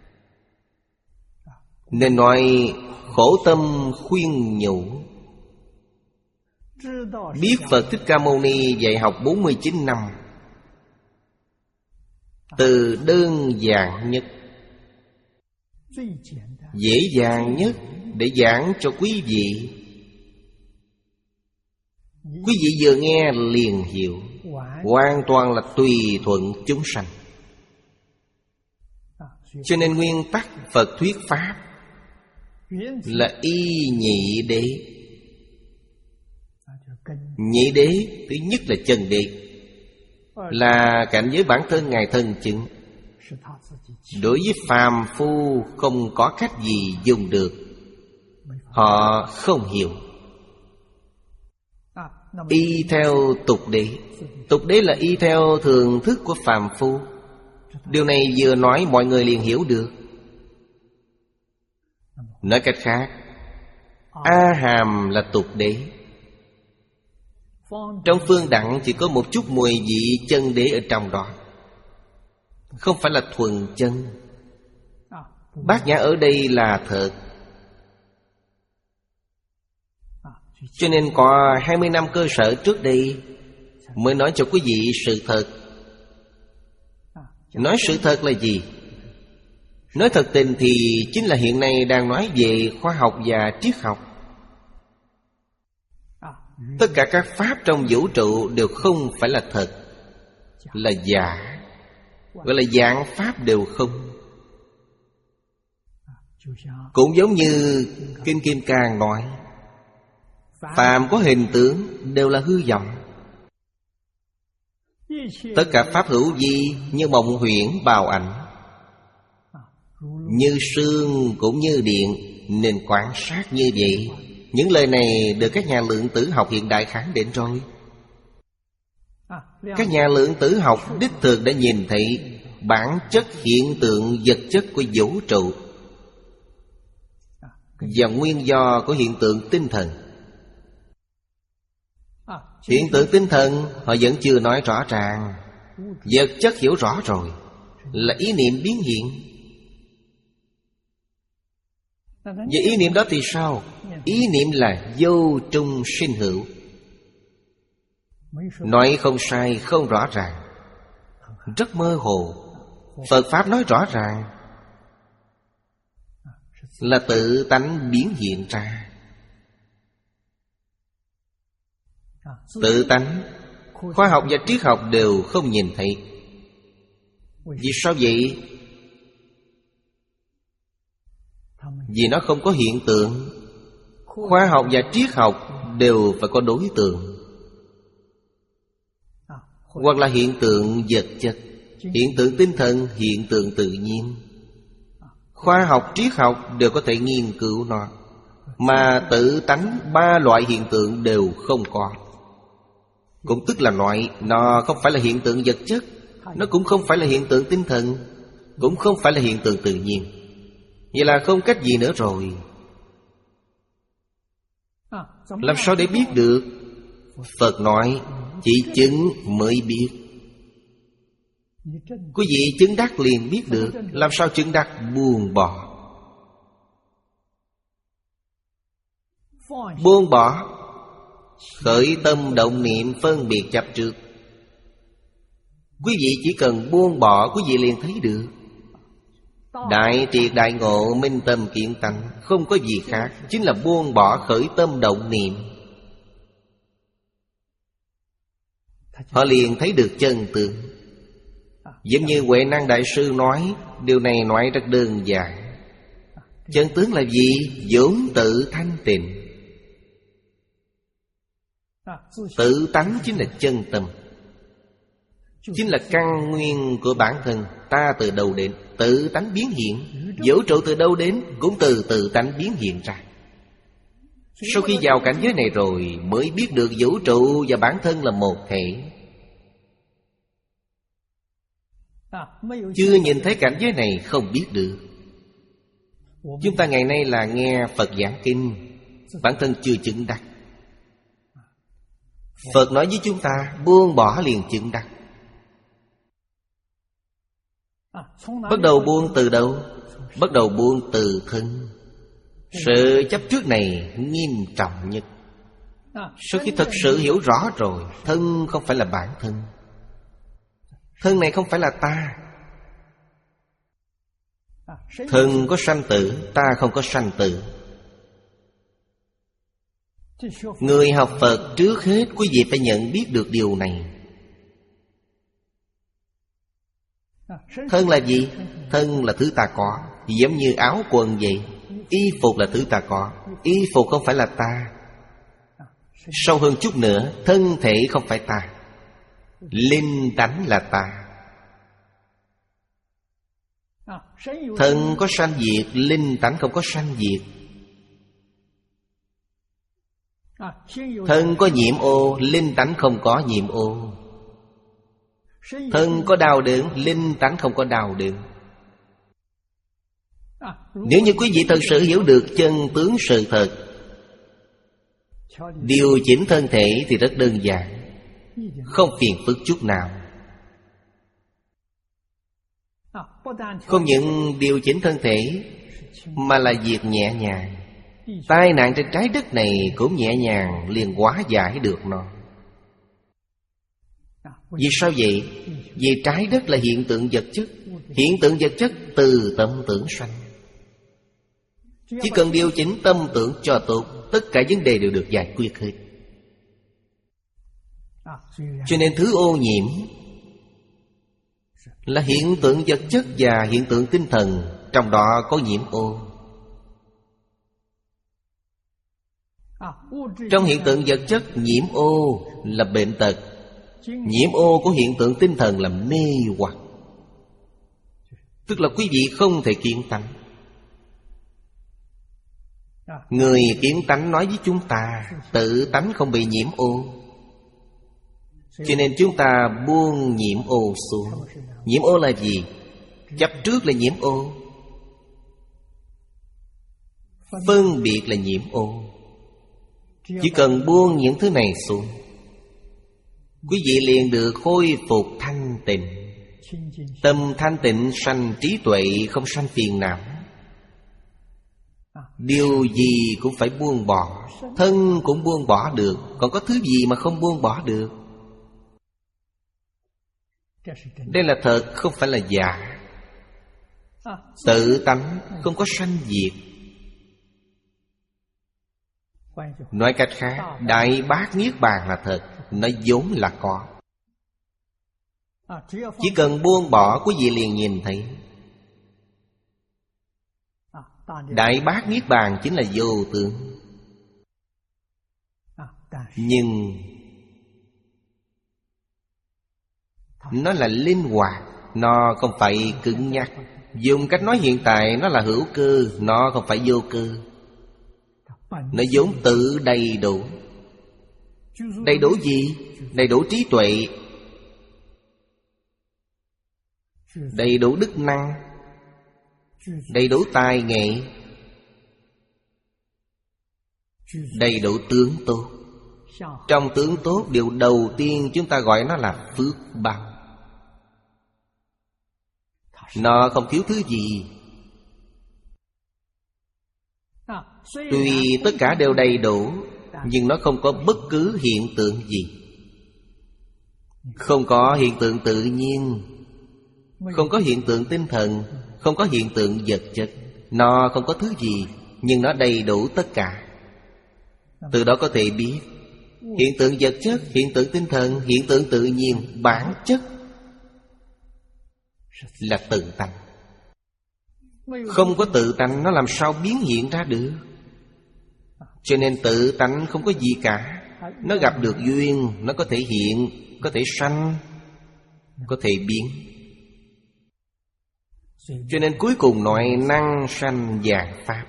Nên nói khổ tâm khuyên nhủ. Biết Phật Thích Ca Mâu Ni dạy học bốn mươi chín năm, từ đơn giản nhất, dễ dàng nhất để giảng cho quý vị. Quý vị vừa nghe liền hiểu, hoàn toàn là tùy thuận chúng sanh. Cho nên nguyên tắc Phật thuyết Pháp là y nhị đế. Nhị đế, thứ nhất là chân đế, là cảnh giới bản thân Ngài thân chứng. Đối với phàm phu không có cách gì dùng được, họ không hiểu. Y theo tục đế. Tục đế là y theo thường thức của phàm phu. Điều này vừa nói mọi người liền hiểu được. Nói cách khác, A Hàm là tục đế. Trong phương đẳng chỉ có một chút mùi vị chân đế ở trong đó, không phải là thuần chân. Bát nhã ở đây là thật. Cho nên có hai mươi năm cơ sở trước đây mới nói cho quý vị sự thật. Nói sự thật là gì? Nói thật tình thì chính là hiện nay đang nói về khoa học và triết học. Tất cả các pháp trong vũ trụ đều không phải là thật, là giả. Gọi là dạng pháp đều không. Cũng giống như Kinh Kim Cang nói, phàm có hình tướng đều là hư vọng. Tất cả pháp hữu vi như mộng huyễn bào ảnh, như sương cũng như điện, nên quan sát như vậy. Những lời này được các nhà lượng tử học hiện đại khẳng định rồi. Các nhà lượng tử học đích thực đã nhìn thấy bản chất hiện tượng vật chất của vũ trụ và nguyên do của hiện tượng tinh thần. Hiện tượng tinh thần họ vẫn chưa nói rõ ràng. Vật chất hiểu rõ rồi, là ý niệm biến hiện. Về ý niệm đó thì sao? Ý niệm là vô trung sinh hữu. Nói không sai, không rõ ràng, rất mơ hồ. Phật Pháp nói rõ ràng, là tự tánh biến hiện ra. Tự tánh, khoa học và triết học đều không nhìn thấy. Vì sao vậy? Vì nó không có hiện tượng. Khoa học và triết học đều phải có đối tượng, hoặc là hiện tượng vật chất, hiện tượng tinh thần, hiện tượng tự nhiên. Khoa học, triết học đều có thể nghiên cứu nó. Mà tự tánh ba loại hiện tượng đều không có. Cũng tức là nói nó không phải là hiện tượng vật chất, nó cũng không phải là hiện tượng tinh thần, cũng không phải là hiện tượng tự nhiên. Vậy là không cách gì nữa rồi. Làm sao để biết được? Phật nói chỉ chứng mới biết. Quý vị chứng đắc liền biết được. Làm sao chứng đắc? Buông bỏ. Buông bỏ, khởi tâm động niệm phân biệt chấp trước. Quý vị chỉ cần buông bỏ, quý vị liền thấy được. Đại triệt đại ngộ, minh tâm kiến tánh, không có gì khác, chính là buông bỏ khởi tâm động niệm. Họ liền thấy được chân tướng. Giống như Huệ Năng Đại Sư nói, điều này nói rất đơn giản. Chân tướng là gì? Vốn tự thanh tịnh. Tự tánh chính là chân tâm, chính là căn nguyên của bản thân. Ta từ đâu đến? Tự tánh biến hiện. Vũ trụ từ đâu đến? Cũng từ tự tánh biến hiện ra. Sau khi vào cảnh giới này rồi mới biết được vũ trụ và bản thân là một thể. Chưa nhìn thấy cảnh giới này không biết được. Chúng ta ngày nay là nghe Phật giảng kinh, bản thân chưa chứng đắc. Phật nói với chúng ta buông bỏ liền chứng đắc. Bắt đầu buông từ đâu? Bắt đầu buông từ thân. Sự chấp trước này nghiêm trọng nhất. Sau khi thật sự hiểu rõ rồi, thân không phải là bản thân. Thân này không phải là ta. Thân có sanh tử, ta không có sanh tử. Người học Phật trước hết quý vị phải nhận biết được điều này. Thân là gì? Thân là thứ ta có. Giống như áo quần vậy. Y phục là thứ ta có. Y phục không phải là ta. Sâu hơn chút nữa, thân thể không phải ta, linh tánh là ta. Thân có sanh diệt, linh tánh không có sanh diệt. Thân có nhiễm ô, linh tánh không có nhiễm ô. Thân có đau đớn, linh tánh không có đau đớn. Nếu như quý vị thật sự hiểu được chân tướng sự thật, điều chỉnh thân thể thì rất đơn giản, không phiền phức chút nào. Không những điều chỉnh thân thể, mà là việc nhẹ nhàng. Tai nạn trên trái đất này cũng nhẹ nhàng liền hóa giải được nó. Vì sao vậy? Vì trái đất là hiện tượng vật chất. Hiện tượng vật chất từ tâm tưởng sanh. Chỉ cần điều chỉnh tâm tưởng cho tốt, tất cả vấn đề đều được giải quyết hết. Cho nên thứ ô nhiễm là hiện tượng vật chất và hiện tượng tinh thần, trong đó có nhiễm ô. Trong hiện tượng vật chất, nhiễm ô là bệnh tật. Nhiễm ô của hiện tượng tinh thần là mê hoặc. Tức là quý vị không thể kiến tánh. Người kiến tánh nói với chúng ta, tự tánh không bị nhiễm ô. Cho nên chúng ta buông nhiễm ô xuống. Nhiễm ô là gì? Chấp trước là nhiễm ô, phân biệt là nhiễm ô. Chỉ cần buông những thứ này xuống, quý vị liền được khôi phục thanh tịnh. Tâm thanh tịnh sanh trí tuệ, không sanh phiền não. Điều gì cũng phải buông bỏ. Thân cũng buông bỏ được, còn có thứ gì mà không buông bỏ được? Đây là thật, không phải là giả. Tự tánh không có sanh diệt. Nói cách khác, Đại Bát Niết Bàn là thật, nó vốn là có. Chỉ cần buông bỏ, quý vị liền nhìn thấy. Đại Bát Niết Bàn chính là vô tướng. Nhưng nó là linh hoạt, nó không phải cứng nhắc. Dùng cách nói hiện tại, nó là hữu cơ, nó không phải vô cơ. Nó vốn tự đầy đủ. Đầy đủ gì? Đầy đủ trí tuệ, đầy đủ đức năng, đầy đủ tài nghệ, đầy đủ tướng tốt. Trong tướng tốt, điều đầu tiên chúng ta gọi nó là phước báo. Nó không thiếu thứ gì. Tuy tất cả đều đầy đủ, nhưng nó không có bất cứ hiện tượng gì. Không có hiện tượng tự nhiên, không có hiện tượng tinh thần, không có hiện tượng vật chất. Nó không có thứ gì, nhưng nó đầy đủ tất cả. Từ đó có thể biết hiện tượng vật chất, hiện tượng tinh thần, hiện tượng tự nhiên, bản chất là tự tánh. Không có tự tánh, nó làm sao biến hiện ra được? Cho nên tự tánh không có gì cả. Nó gặp được duyên, nó có thể hiện, có thể sanh, có thể biến. Cho nên cuối cùng nói năng sanh vạn pháp.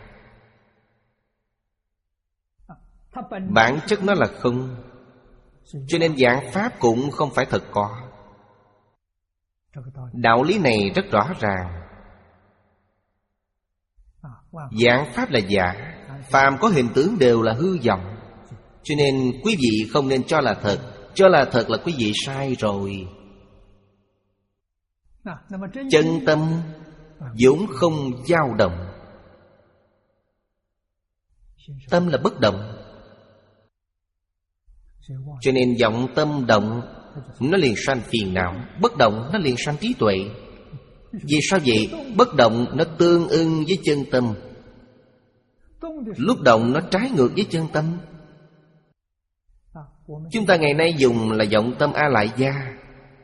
Bản chất nó là không. Cho nên vạn pháp cũng không phải thật có. Đạo lý này rất rõ ràng. Vạn pháp là giả, phàm có hình tướng đều là hư vọng. Cho nên quý vị không nên cho là thật. Cho là thật là quý vị sai rồi. Chân tâm vốn không dao động. Tâm là bất động. Cho nên vọng tâm động, nó liền sanh phiền não. Bất động nó liền sanh trí tuệ. Vì sao vậy? Bất động nó tương ưng với chân tâm, lúc động nó trái ngược với chân tâm. Chúng ta ngày nay dùng là vọng tâm A Lại Gia.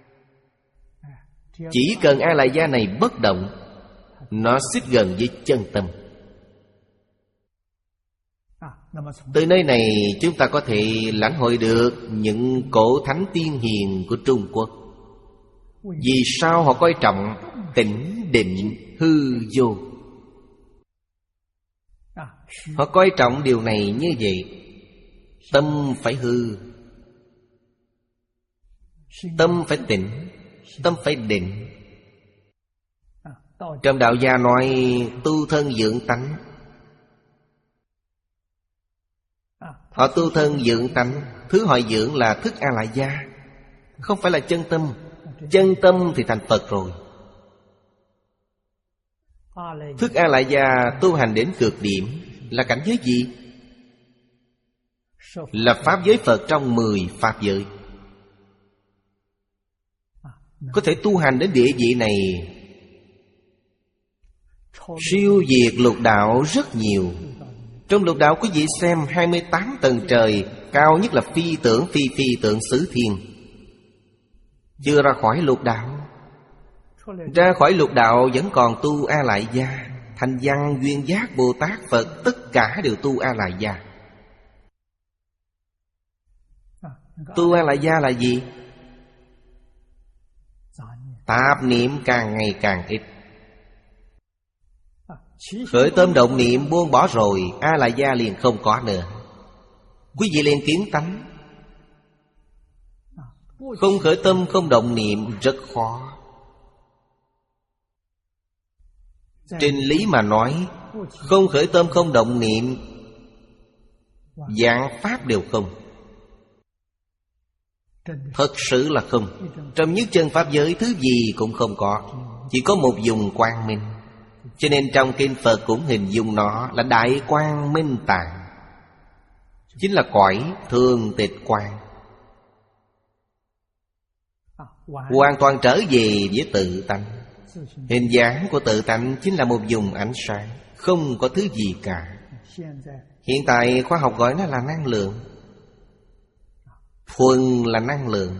Chỉ cần A Lại Gia này bất động, nó xích gần với chân tâm. Từ nơi này chúng ta có thể lãnh hội được những cổ thánh tiên hiền của Trung Quốc. Vì sao họ coi trọng tĩnh định hư vô? Họ coi trọng điều này như vậy. Tâm phải hư, tâm phải tĩnh, tâm phải định. Trong đạo gia nói tu thân dưỡng tánh. Họ tu thân dưỡng tánh. Thứ họ dưỡng là thức A Lại Gia, không phải là chân tâm. Chân tâm thì thành Phật rồi. Thức A Lại Gia tu hành đến cực điểm là cảnh giới gì? Là pháp giới Phật trong mười pháp giới. Có thể tu hành đến địa vị này, siêu diệt lục đạo rất nhiều. Trong lục đạo quý vị xem hai mươi tám tầng trời, cao nhất là phi tưởng phi phi tưởng xứ thiên. Chưa ra khỏi lục đạo. Ra khỏi lục đạo vẫn còn tu A Lại Gia. Thanh Văn, Duyên Giác, Bồ Tát, Phật tất cả đều tu A Lại Gia. Tu A Lại Gia là gì? Tạp niệm càng ngày càng ít. Khởi tâm động niệm buông bỏ rồi, A Lại Gia liền không có nữa. Quý vị liền kiến tánh. Không khởi tâm không động niệm rất khó. Trên lý mà nói, không khởi tâm không động niệm, vạn pháp đều không. Thật sự là không. Trong nhất chân pháp giới thứ gì cũng không có, chỉ có một vùng quang minh. Cho nên trong kinh Phật cũng hình dung nó là Đại Quang Minh Tạng, chính là cõi thường tịch quang. Hoàn toàn trở về với tự tánh. Hình dáng của tự tánh chính là một vùng ánh sáng, không có thứ gì cả. Hiện tại khoa học gọi nó là năng lượng. Thuần là năng lượng.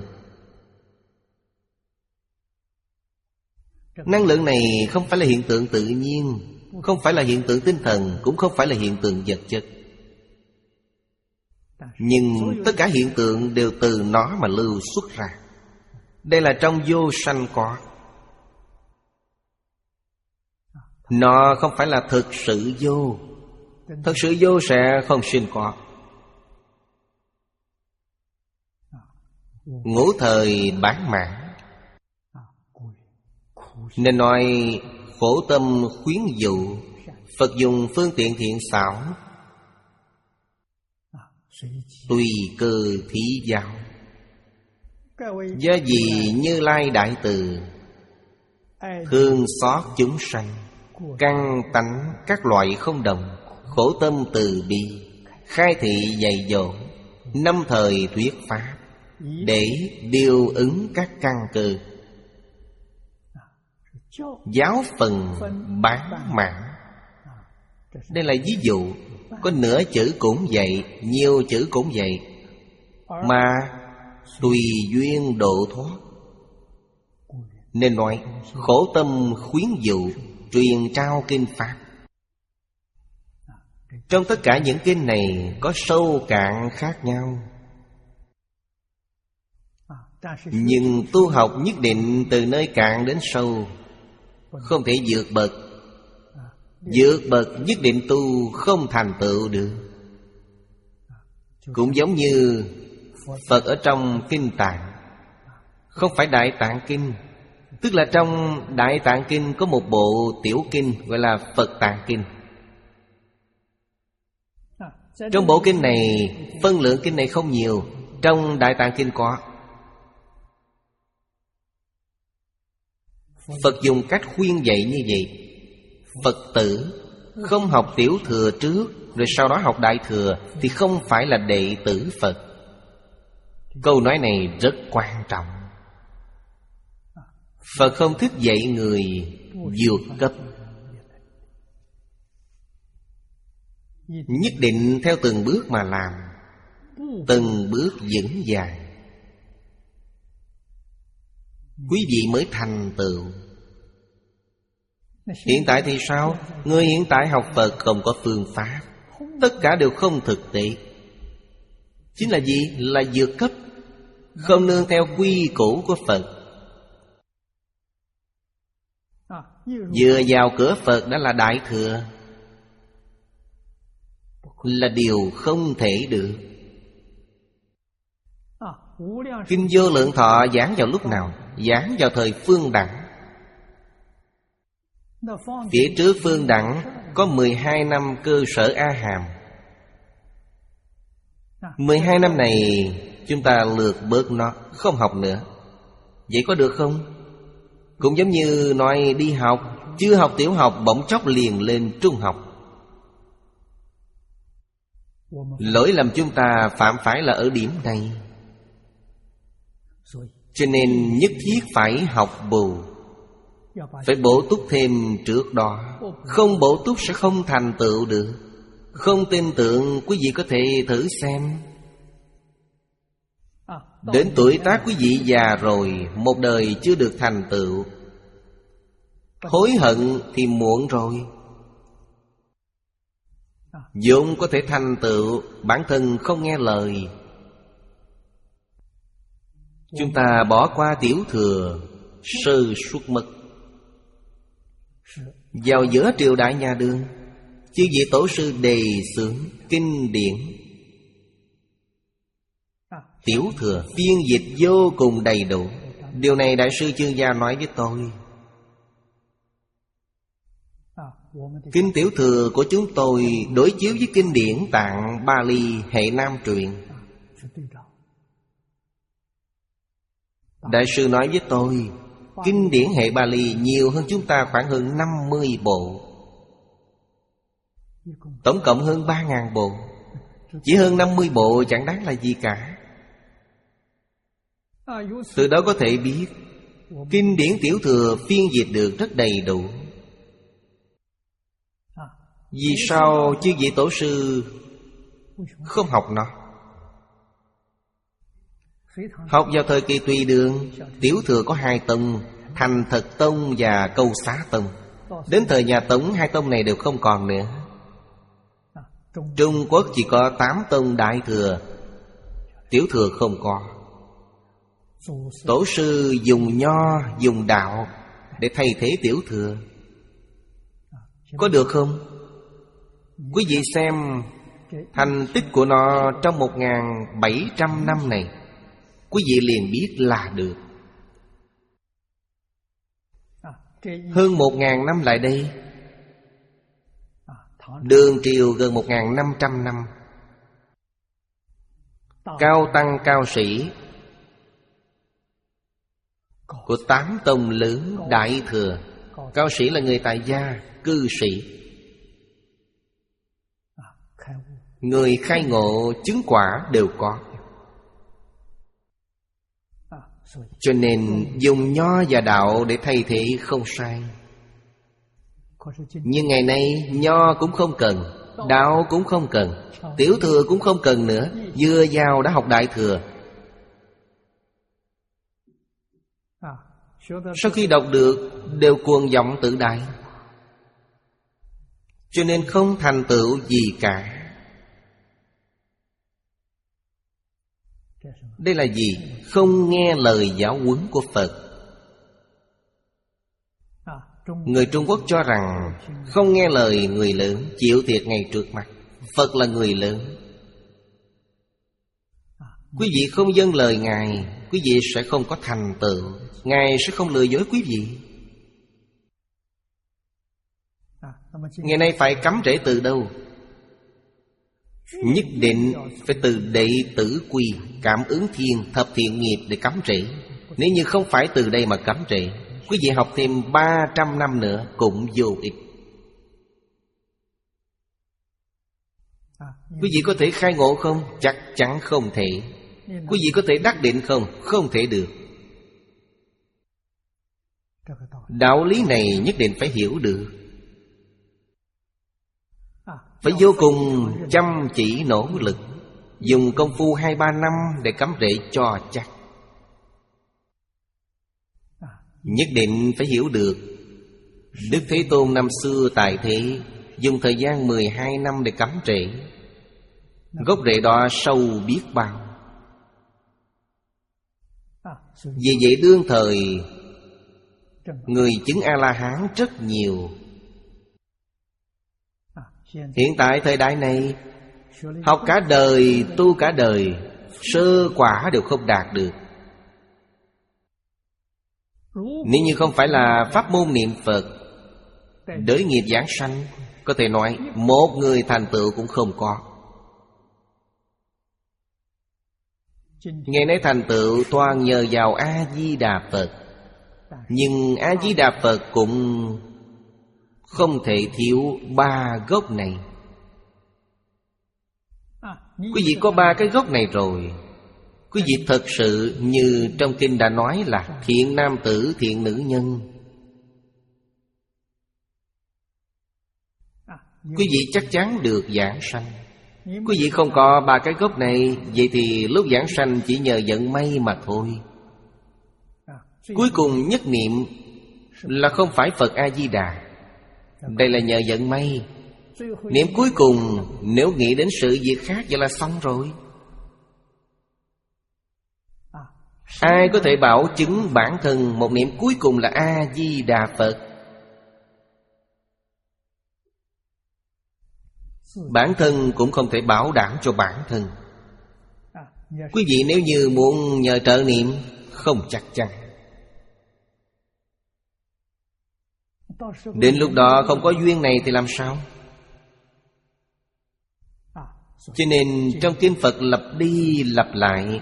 Năng lượng này không phải là hiện tượng tự nhiên, không phải là hiện tượng tinh thần, cũng không phải là hiện tượng vật chất. Nhưng tất cả hiện tượng đều từ nó mà lưu xuất ra. Đây là trong vô sanh có. Nó không phải là thực sự vô. Thực sự vô sẽ không sinh có. Ngũ thời bán mãn, nên nói khổ tâm khuyến dụ. Phật dùng phương tiện thiện xảo, tùy cơ thí giáo. Do gì Như Lai Đại Từ, thương xót chúng sanh, căn tánh các loại không đồng, khổ tâm từ bi, khai thị dạy dỗ, năm thời thuyết pháp, để điều ứng các căn cơ. Giáo phần bán mãn. Đây là ví dụ. Có nửa chữ cũng vậy, nhiều chữ cũng vậy, mà tùy duyên độ thoát. Nên nói khổ tâm khuyến dụ, truyền trao kinh pháp. Trong tất cả những kinh này có sâu cạn khác nhau. Nhưng tu học nhất định từ nơi cạn đến sâu, không thể vượt bậc. Vượt bậc nhất định tu không thành tựu được. Cũng giống như Phật ở trong Kinh Tạng, không phải Đại Tạng Kinh. Tức là trong Đại Tạng Kinh có một bộ tiểu kinh gọi là Phật Tạng Kinh. Trong bộ kinh này, phân lượng kinh này không nhiều. Trong Đại Tạng Kinh có. Phật dùng cách khuyên dạy như vậy. Phật tử không học tiểu thừa trước rồi sau đó học đại thừa thì không phải là đệ tử Phật. Câu nói này rất quan trọng. Phật không thích dạy người vượt cấp. Nhất định theo từng bước mà làm, từng bước vững vàng, quý vị mới thành tựu. Hiện tại thì sao? Người hiện tại học Phật không có phương pháp, Tất cả đều không thực tế. Chính là gì? Là vượt cấp, không nương theo quy củ của Phật. Vừa vào cửa Phật đã là Đại Thừa, là điều không thể được. Kinh Vô Lượng Thọ giảng vào lúc nào? Giảng vào thời Phương Đẳng. Phía trước Phương Đẳng có mười hai năm cơ sở A Hàm. Mười hai năm này chúng ta lược bớt nó, không học nữa. Vậy có được không? Cũng giống như nói đi học, chưa học tiểu học bỗng chốc liền lên trung học. Lỗi lầm chúng ta phạm phải là ở điểm này. Cho nên nhất thiết phải học bù, phải bổ túc thêm trước đó. Không bổ túc sẽ không thành tựu được. Không tin tưởng quý vị có thể thử xem. Đến tuổi tác quý vị già rồi, một đời chưa được thành tựu, hối hận thì muộn rồi. vốn có thể thành tựu, bản thân không nghe lời. Chúng ta bỏ qua tiểu thừa, sơ suất mất. Vào giữa triều đại nhà Đường, chư vị tổ sư đề xướng kinh điển tiểu thừa, phiên dịch vô cùng đầy đủ. Điều này Đại sư Chương Gia nói với tôi. Kinh tiểu thừa của chúng tôi đối chiếu với kinh điển Tạng Bali hệ Nam truyện. Đại sư nói với tôi, kinh điển hệ Bali nhiều hơn chúng ta khoảng hơn năm mươi bộ, tổng cộng hơn ba ngàn bộ. Chỉ hơn năm mươi bộ chẳng đáng là gì cả. Từ đó có thể biết kinh điển tiểu thừa phiên dịch được rất đầy đủ. Vì sao chư vị tổ sư không học nó? Học vào thời kỳ Tùy Đường, tiểu thừa có hai tông, Thành Thật Tông và Câu Xá Tông. Đến thời nhà Tống, hai tông này đều không còn nữa. Trung Quốc chỉ có tám tông đại thừa, tiểu thừa không có. Tổ sư dùng nho, dùng đạo để thay thế tiểu thừa. Có được không? Quý vị xem thành tích của nó trong một nghìn bảy trăm năm này, quý vị liền biết là được. Hơn một nghìn năm lại đây, Đường triều gần một nghìn năm trăm năm, cao tăng cao sĩ của tám tông lớn đại thừa. Cao sĩ là người tại gia, cư sĩ, người khai ngộ chứng quả đều có. Cho nên dùng nho và đạo để thay thế không sai. Nhưng ngày nay nho cũng không cần, đạo cũng không cần, tiểu thừa cũng không cần nữa. Vừa vào đã học đại thừa. Sau khi đọc được đều cuồng vọng tự đại, cho nên không thành tựu gì cả. Đây là gì? Không nghe lời giáo huấn của Phật. Người Trung Quốc cho rằng không nghe lời người lớn, chịu thiệt ngay trước mặt. Phật là người lớn. Quý vị không vâng lời Ngài, quý vị sẽ không có thành tựu. Ngài sẽ không lừa dối quý vị. Ngày nay phải cấm rễ từ đâu? Nhất định phải từ đệ tử quy, cảm ứng thiên, thập thiện nghiệp để cấm rễ. Nếu như không phải từ đây mà cấm rễ, quý vị học thêm ba trăm năm nữa cũng vô ích. Quý vị có thể khai ngộ không? Chắc chắn không thể. Quý vị có thể đắc định không? Không thể được. Đạo lý này nhất định phải hiểu được. Phải vô cùng chăm chỉ nỗ lực, dùng công phu hai ba năm để cắm rễ cho chắc. Nhất định phải hiểu được Đức Thế Tôn năm xưa tại thế dùng thời gian mười hai năm để cắm rễ. Gốc rễ đó sâu biết bao. Vì vậy đương thời người chứng A-la-hán rất nhiều. Hiện tại thời đại này, học cả đời, tu cả đời, sơ quả đều không đạt được. Nếu như không phải là pháp môn niệm Phật, đới nghiệp giảng sanh, có thể nói một người thành tựu cũng không có. Ngày nay thành tựu toàn nhờ vào A-di-đà Phật. Nhưng A-di-đà Phật cũng không thể thiếu ba gốc này. Quý vị có ba cái gốc này rồi, quý vị thật sự như trong kinh đã nói là thiện nam tử, thiện nữ nhân. Quý vị chắc chắn được giảng sanh. Quý vị không có ba cái gốc này, vậy thì lúc giảng sanh chỉ nhờ vận may mà thôi. Cuối cùng nhất niệm là không phải Phật A-di-đà. Đây là nhờ vận may. Niệm cuối cùng nếu nghĩ đến sự việc khác vậy là xong rồi. Ai có thể bảo chứng bản thân một niệm cuối cùng là A-di-đà Phật? Bản thân cũng không thể bảo đảm cho bản thân. Quý vị nếu như muốn nhờ trợ niệm, không chắc chắn. Đến lúc đó không có duyên này thì làm sao? Cho nên trong kinh Phật lặp đi lặp lại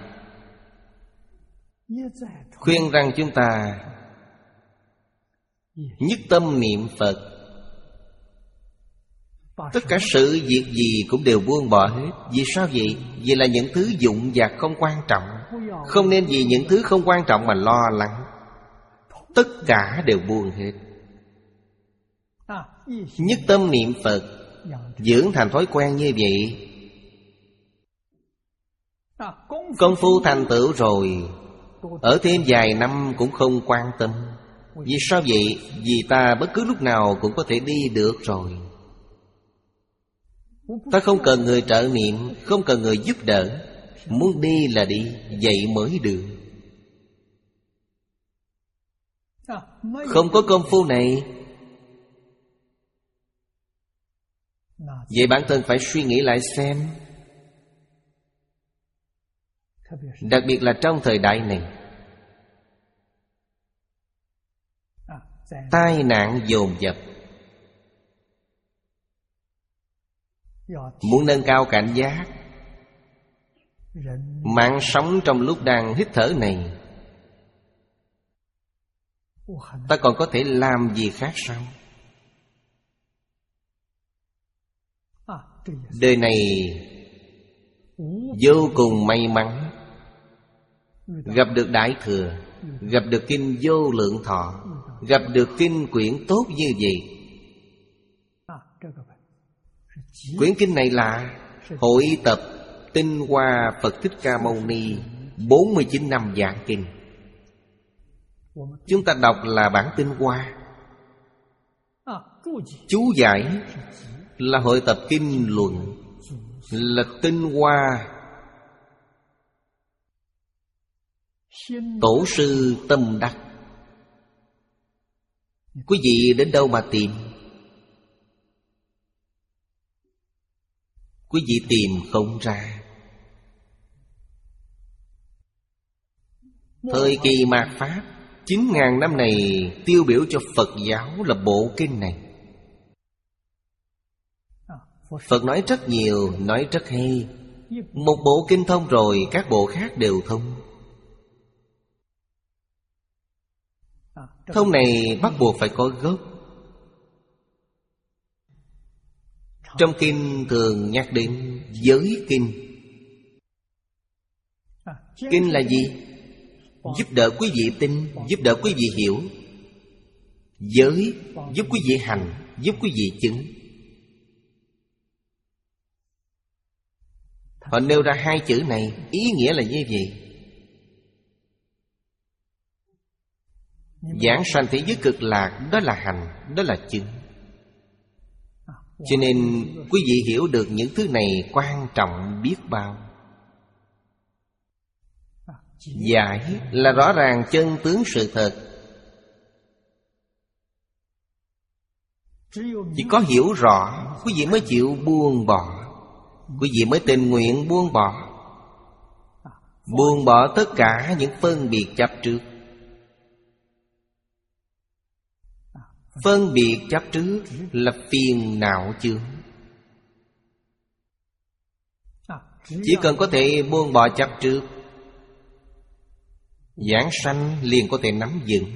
khuyên rằng chúng ta nhất tâm niệm Phật. Tất cả sự việc gì cũng đều buông bỏ hết. Vì sao vậy? Vì là những thứ dụng vặt không quan trọng. Không nên vì những thứ không quan trọng mà lo lắng. Tất cả đều buông hết. Nhất tâm niệm Phật, dưỡng thành thói quen như vậy, công phu thành tựu rồi, ở thêm vài năm cũng không quan tâm. Vì sao vậy? Vì ta bất cứ lúc nào cũng có thể đi được rồi. Ta không cần người trợ niệm, không cần người giúp đỡ. Muốn đi là đi, vậy mới được. Không có công phu này, vậy bản thân phải suy nghĩ lại xem. Đặc biệt là trong thời đại này, tai nạn dồn dập. Muốn nâng cao cảnh giác, mạng sống trong lúc đang hít thở này, ta còn có thể làm gì khác sao? Đời này vô cùng may mắn, gặp được Đại Thừa, gặp được kinh Vô Lượng Thọ, gặp được kinh quyển tốt như vậy. Quyển kinh này là hội tập tinh hoa Phật Thích Ca Mâu Ni bốn mươi chín năm giảng kinh. Chúng ta đọc là bản tinh hoa, chú giải là hội tập kinh luận, là tinh hoa tổ sư tâm đắc. Quý vị đến đâu mà tìm? Quý vị tìm không ra. Thời kỳ mạt Pháp chín ngàn năm này tiêu biểu cho Phật giáo là bộ kinh này. Phật nói rất nhiều, nói rất hay. Một bộ kinh thông rồi, các bộ khác đều thông. Thông này bắt buộc phải có gốc. Trong kinh thường nhắc đến giới kinh. Kinh là gì? Giúp đỡ quý vị tin, giúp đỡ quý vị hiểu. Giới giúp quý vị hành, giúp quý vị chứng. Họ nêu ra hai chữ này, ý nghĩa là như vậy. Giảng sanh thế giới cực lạc, đó là hành, đó là chứng. Cho nên quý vị hiểu được những thứ này quan trọng biết bao. Giải là rõ ràng chân tướng sự thật. Chỉ có hiểu rõ, quý vị mới chịu buông bỏ. Quý vị mới tình nguyện buông bỏ. Buông bỏ tất cả những phân biệt chấp trước. Phân biệt chấp trước là phiền não chướng. Chỉ cần có thể buông bỏ chấp trước, giảng sanh liền có thể nắm vững.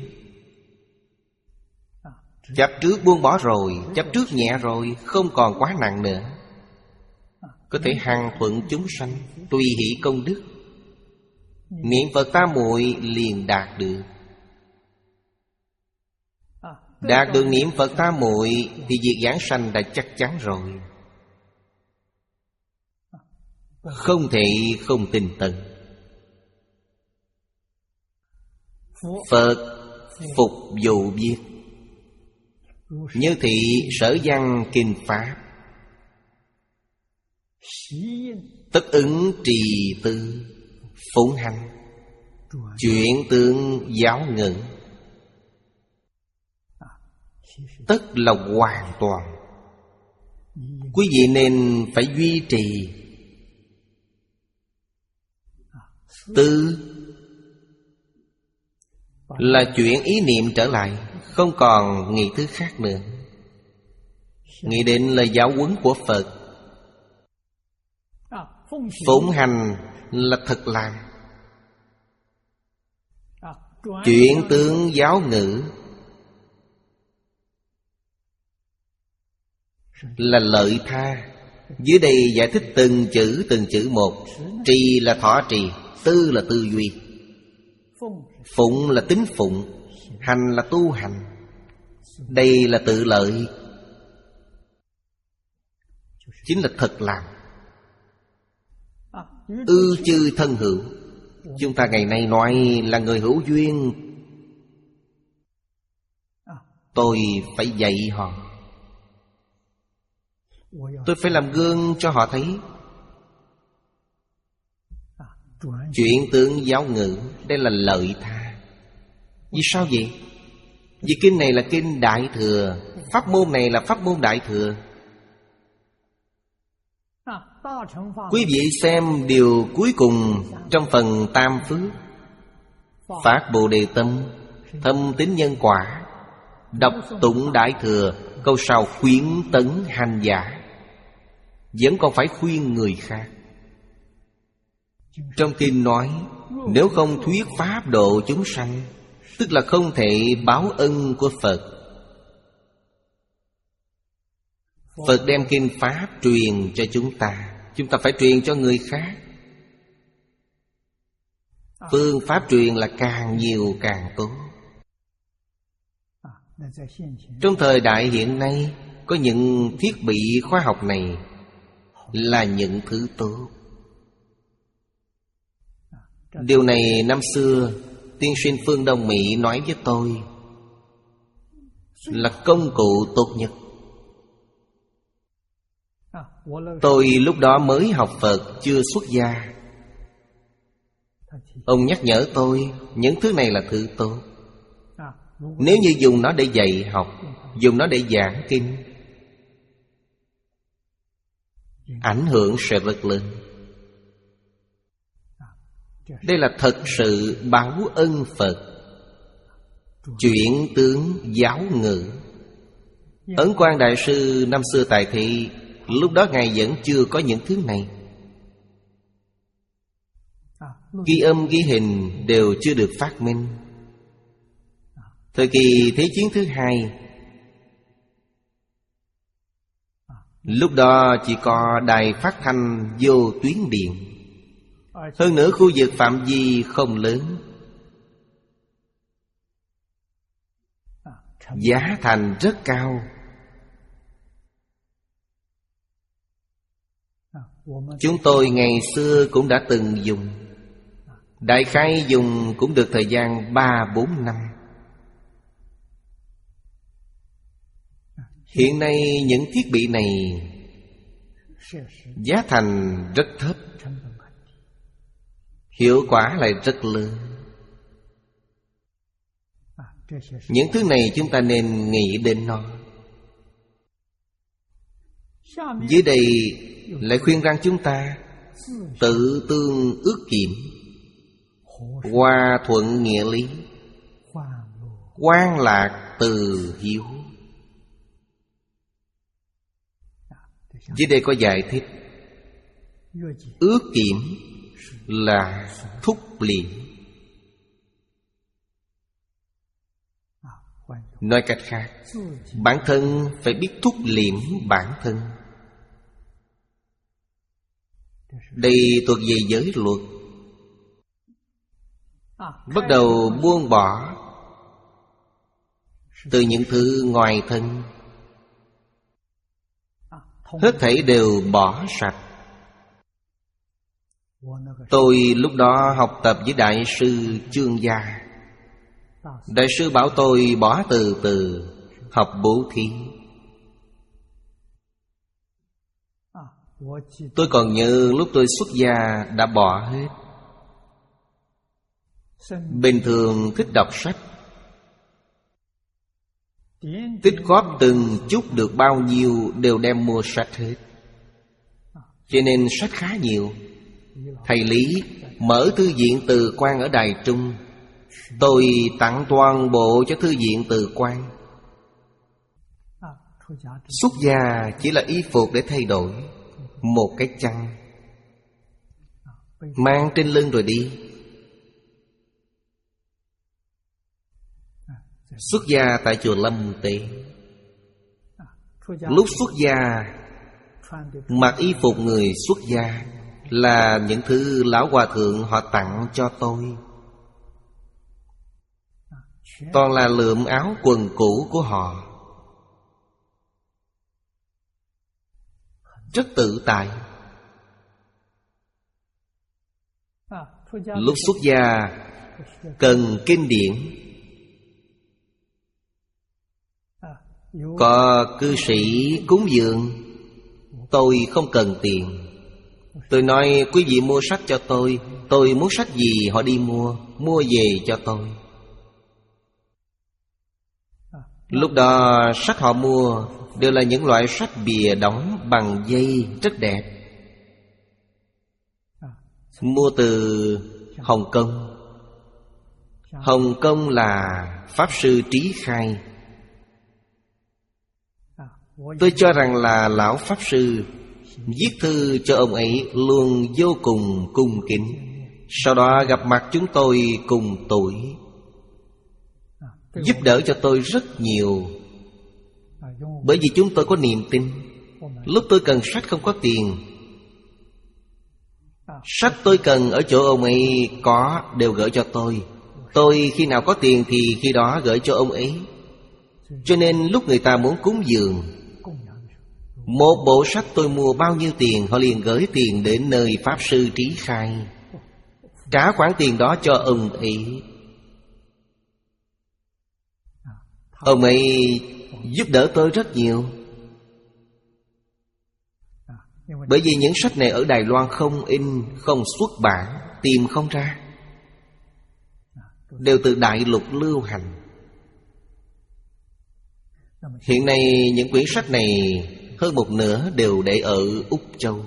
Chấp trước buông bỏ rồi, chấp trước nhẹ rồi, không còn quá nặng nữa, có thể hằng thuận chúng sanh, tùy hỷ công đức. Niệm Phật tam muội liền đạt được. Đạt được niệm Phật tam muội thì việc giảng sanh đã chắc chắn rồi, không thể không tin tận. Phật phục vụ biết, như thị sở văn kinh pháp, tất ứng trì tư, phụng hành, chuyển tương giáo ngữ. Tất là hoàn toàn. Quý vị nên phải duy trì. Tư là chuyển ý niệm trở lại, không còn nghĩ thứ khác nữa. Nghĩ đến lời giáo huấn của Phật. Phụng hành là thực làm. Chuyển tướng giáo ngữ là lợi tha. Dưới đây giải thích từng chữ từng chữ một. Trì là thọ trì, tư là tư duy, phụng là tín phụng, hành là tu hành. Đây là tự lợi, chính là thực làm. Ư chư thân hữu. Chúng ta ngày nay nói là người hữu duyên, tôi phải dạy họ, tôi phải làm gương cho họ thấy. Chuyển tướng giáo ngữ, đây là lợi tha. Vì sao vậy? Vì kinh này là kinh Đại Thừa, pháp môn này là pháp môn Đại Thừa. Quý vị xem điều cuối cùng trong phần Tam Phước: phát Bồ Đề tâm, thâm tín nhân quả, đọc tụng Đại Thừa, câu sau khuyến tấn hành giả. Vẫn còn phải khuyên người khác. Trong kinh nói, nếu không thuyết pháp độ chúng sanh, tức là không thể báo ân của Phật. Phật đem kinh pháp truyền cho chúng ta, chúng ta phải truyền cho người khác. Phương pháp truyền là càng nhiều càng tốt. Trong thời đại hiện nay, có những thiết bị khoa học này là những thứ tốt. Điều này năm xưa tiên sinh Phương Đông Mỹ nói với tôi là công cụ tốt nhất. Tôi lúc đó mới học Phật, chưa xuất gia. Ông nhắc nhở tôi những thứ này là thứ tốt. Nếu như dùng nó để dạy học, dùng nó để giảng kinh, ảnh hưởng sẽ rất lớn. Đây là thật sự báo ân Phật. Chuyển tướng giáo ngữ. Ấn Quang Đại Sư năm xưa tại thị, lúc đó Ngài vẫn chưa có những thứ này. Ghi âm ghi hình đều chưa được phát minh. Thời kỳ Thế chiến thứ hai, lúc đó chỉ có đài phát thanh vô tuyến điện. Hơn nữa khu vực phạm vi không lớn, giá thành rất cao. Chúng tôi ngày xưa cũng đã từng dùng. Đại khái dùng cũng được thời gian ba bốn năm. Hiện nay những thiết bị này giá thành rất thấp, hiệu quả lại rất lớn. Những thứ này chúng ta nên nghĩ đến nó. Dưới đây lại khuyên rằng chúng ta tự tương ước kiểm, hòa thuận nghĩa lý, quan lạc từ hiếu. Dưới đây có giải thích. Ước kiểm là thúc liệm. Nói cách khác, bản thân phải biết thúc liệm bản thân. Đây thuộc về giới luật. Bắt đầu buông bỏ từ những thứ ngoài thân, hết thảy đều bỏ sạch. Tôi lúc đó học tập với Đại sư Chương Gia. Đại sư bảo tôi bỏ từ từ, học bố thí. Tôi còn nhớ lúc tôi xuất gia đã bỏ hết. Bình thường thích đọc sách, tích góp từng chút được bao nhiêu đều đem mua sách hết. Cho nên sách khá nhiều. Thầy Lý mở thư viện Từ Quan ở Đài Trung, tôi tặng toàn bộ cho thư viện Từ Quan. Xuất gia chỉ là y phục để thay đổi, một cái chăn mang trên lưng rồi đi. Xuất gia tại chùa Lâm Tế. Lúc xuất gia mặc y phục người xuất gia là những thứ lão hòa thượng họ tặng cho tôi. Toàn là lượm áo quần cũ của họ, rất tự tại. Lúc xuất gia cần kinh điển, có cư sĩ cúng dường, tôi không cần tiền. Tôi nói quý vị mua sách cho tôi, tôi muốn sách gì họ đi mua, mua về cho tôi. Lúc đó sách họ mua đều là những loại sách bìa đóng bằng dây rất đẹp, mua từ Hồng Kông. Hồng Kông là Pháp Sư Trí Khai. Tôi cho rằng là lão Pháp Sư. Viết thư cho ông ấy luôn vô cùng cung kính. Sau đó gặp mặt chúng tôi cùng tuổi, giúp đỡ cho tôi rất nhiều. Bởi vì chúng tôi có niềm tin. Lúc tôi cần sách không có tiền, sách tôi cần ở chỗ ông ấy có, đều gửi cho tôi. Tôi khi nào có tiền thì khi đó gửi cho ông ấy. Cho nên lúc người ta muốn cúng dường, một bộ sách tôi mua bao nhiêu tiền, họ liền gửi tiền đến nơi Pháp Sư Trí Khai, trả khoản tiền đó cho ông ấy. Ông ấy giúp đỡ tôi rất nhiều. Bởi vì những sách này ở Đài Loan không in, không xuất bản, tìm không ra, đều từ đại lục lưu hành. Hiện nay những quyển sách này hơn một nửa đều để ở Úc Châu.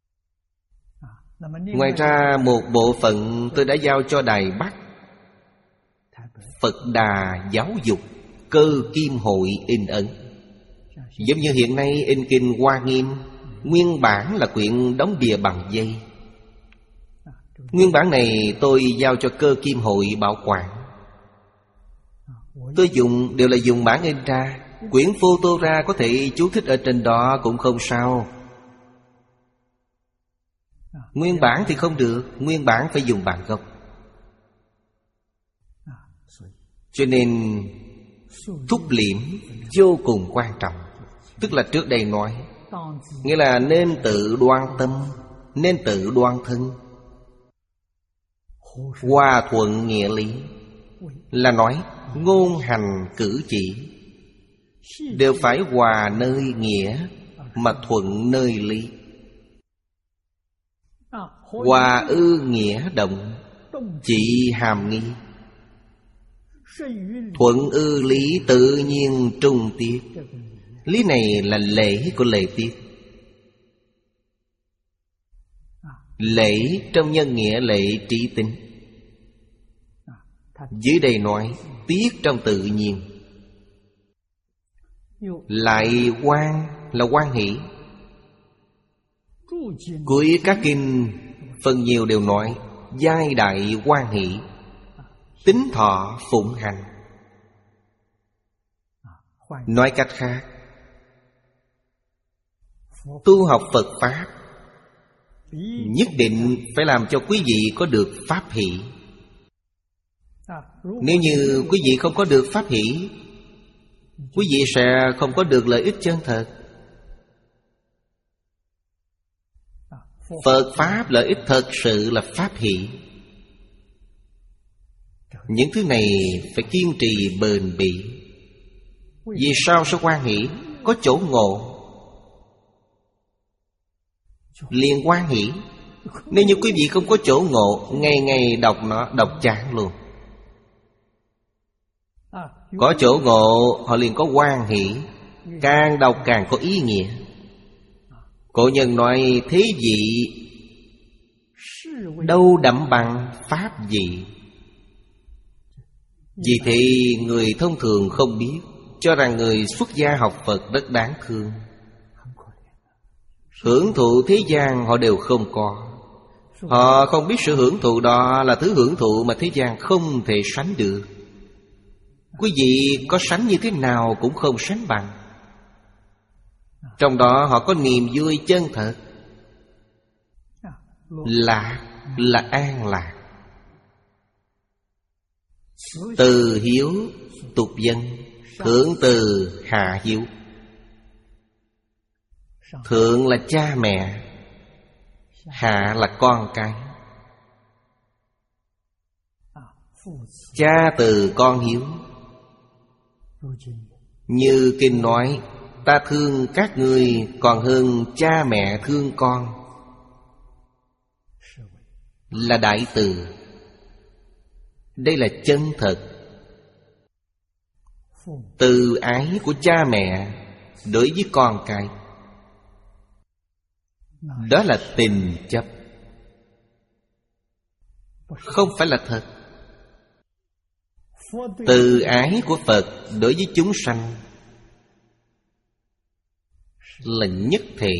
Ngoài ra một bộ phận tôi đã giao cho Đài Bắc, Phật Đà Giáo Dục, Cơ Kim Hội in ấn. Giống như hiện nay in kinh Hoa Nghiêm, nguyên bản là quyển đóng bìa bằng dây. Nguyên bản này tôi giao cho Cơ Kim Hội bảo quản. Tôi dùng đều là dùng bản in ra. Quyển photo ra có thể chú thích ở trên đó cũng không sao. Nguyên bản thì không được, nguyên bản phải dùng bản gốc. Cho nên thúc liễm vô cùng quan trọng. Tức là trước đây nói, nghĩa là nên tự đoan tâm, nên tự đoan thân. Hòa thuận nghĩa lý là nói ngôn hành cử chỉ đều phải hòa nơi nghĩa mà thuận nơi lý. Hòa ư nghĩa động, chỉ hàm nghi. Thuận ư lý tự nhiên trung tiết. Lý này là lễ của lễ tiết. Lễ trong nhân nghĩa lễ trí tính. Dưới đây nói tiết trong tự nhiên. Lại quan là quan hỷ. Cuối các kinh phần nhiều đều nói giai đại quan hỷ, tính thọ phụng hành. Nói cách khác, tu học Phật Pháp nhất định phải làm cho quý vị có được pháp hỷ. Nếu như quý vị không có được pháp hỷ, quý vị sẽ không có được lợi ích chân thật. Phật Pháp lợi ích thật sự là pháp hỷ. Những thứ này phải kiên trì bền bỉ. Vì sao sẽ quan hỷ? Có chỗ ngộ liền quan hỷ. Nếu như quý vị không có chỗ ngộ, ngày ngày đọc nó, đọc chán luôn. Có chỗ ngộ, họ liền có quan hỷ. Càng đọc càng có ý nghĩa. Cổ nhân nói thế vị đâu đậm bằng pháp vị. Vì thế người thông thường không biết, cho rằng người xuất gia học Phật rất đáng thương. Hưởng thụ thế gian họ đều không có. Họ không biết sự hưởng thụ đó là thứ hưởng thụ mà thế gian không thể sánh được. Quý vị có sánh như thế nào cũng không sánh bằng. Trong đó họ có niềm vui chân thật. Lạc là an lạc. Từ hiếu tục dân, thượng từ hạ hiếu. Thượng là cha mẹ, hạ là con cái. Cha từ con hiếu. Như kinh nói, ta thương các ngươi còn hơn cha mẹ thương con, là đại từ. Đây là chân thật. Từ ái của cha mẹ đối với con cái, đó là tình chấp, không phải là thật. Từ ái của Phật đối với chúng sanh là nhất thể.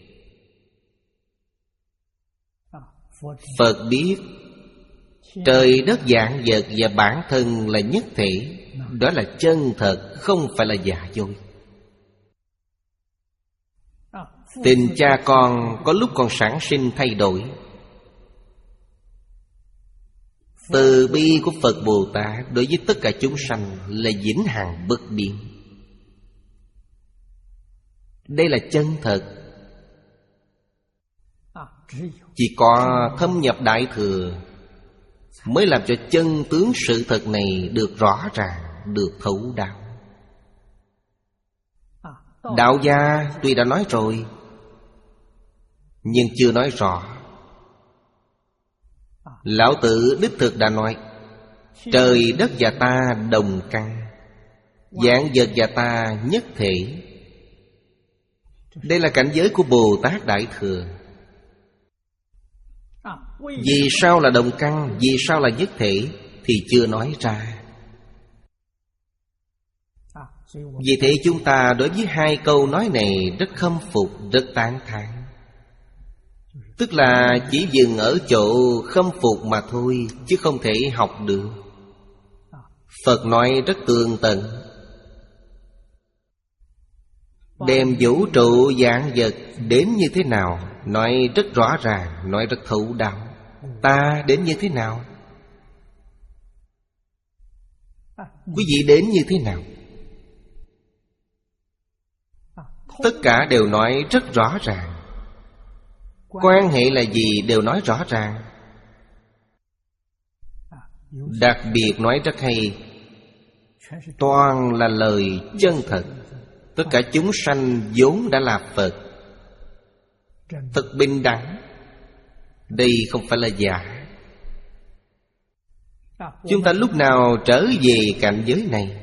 Phật biết trời đất vạn vật và bản thân là nhất thể. Đó là chân thật, không phải là giả dối. Tình cha con có lúc còn sản sinh thay đổi. Từ bi của Phật Bồ Tát đối với tất cả chúng sanh là vĩnh hằng bất biến. Đây là chân thật. Chỉ có thâm nhập Đại Thừa mới làm cho chân tướng sự thật này được rõ ràng, được thấu đáo. Đạo gia tuy đã nói rồi, nhưng chưa nói rõ. Lão Tử đích thực đã nói, trời đất và ta đồng căn, vạn vật và ta nhất thể. Đây là cảnh giới của Bồ Tát Đại Thừa. Vì sao là đồng căn, vì sao là nhất thể thì chưa nói ra. Vì thế chúng ta đối với hai câu nói này rất khâm phục, rất tán thán. Tức là chỉ dừng ở chỗ khâm phục mà thôi, chứ không thể học được. Phật nói rất tường tận, đem vũ trụ vạn vật đến như thế nào nói rất rõ ràng, nói rất thấu đáo. Ta đến như thế nào, quý vị đến như thế nào, tất cả đều nói rất rõ ràng. Quan hệ là gì đều nói rõ ràng. Đặc biệt nói rất hay, toàn là lời chân thật. Tất cả chúng sanh vốn đã là Phật, thật bình đẳng. Đây không phải là giả. Chúng ta lúc nào trở về cảnh giới này,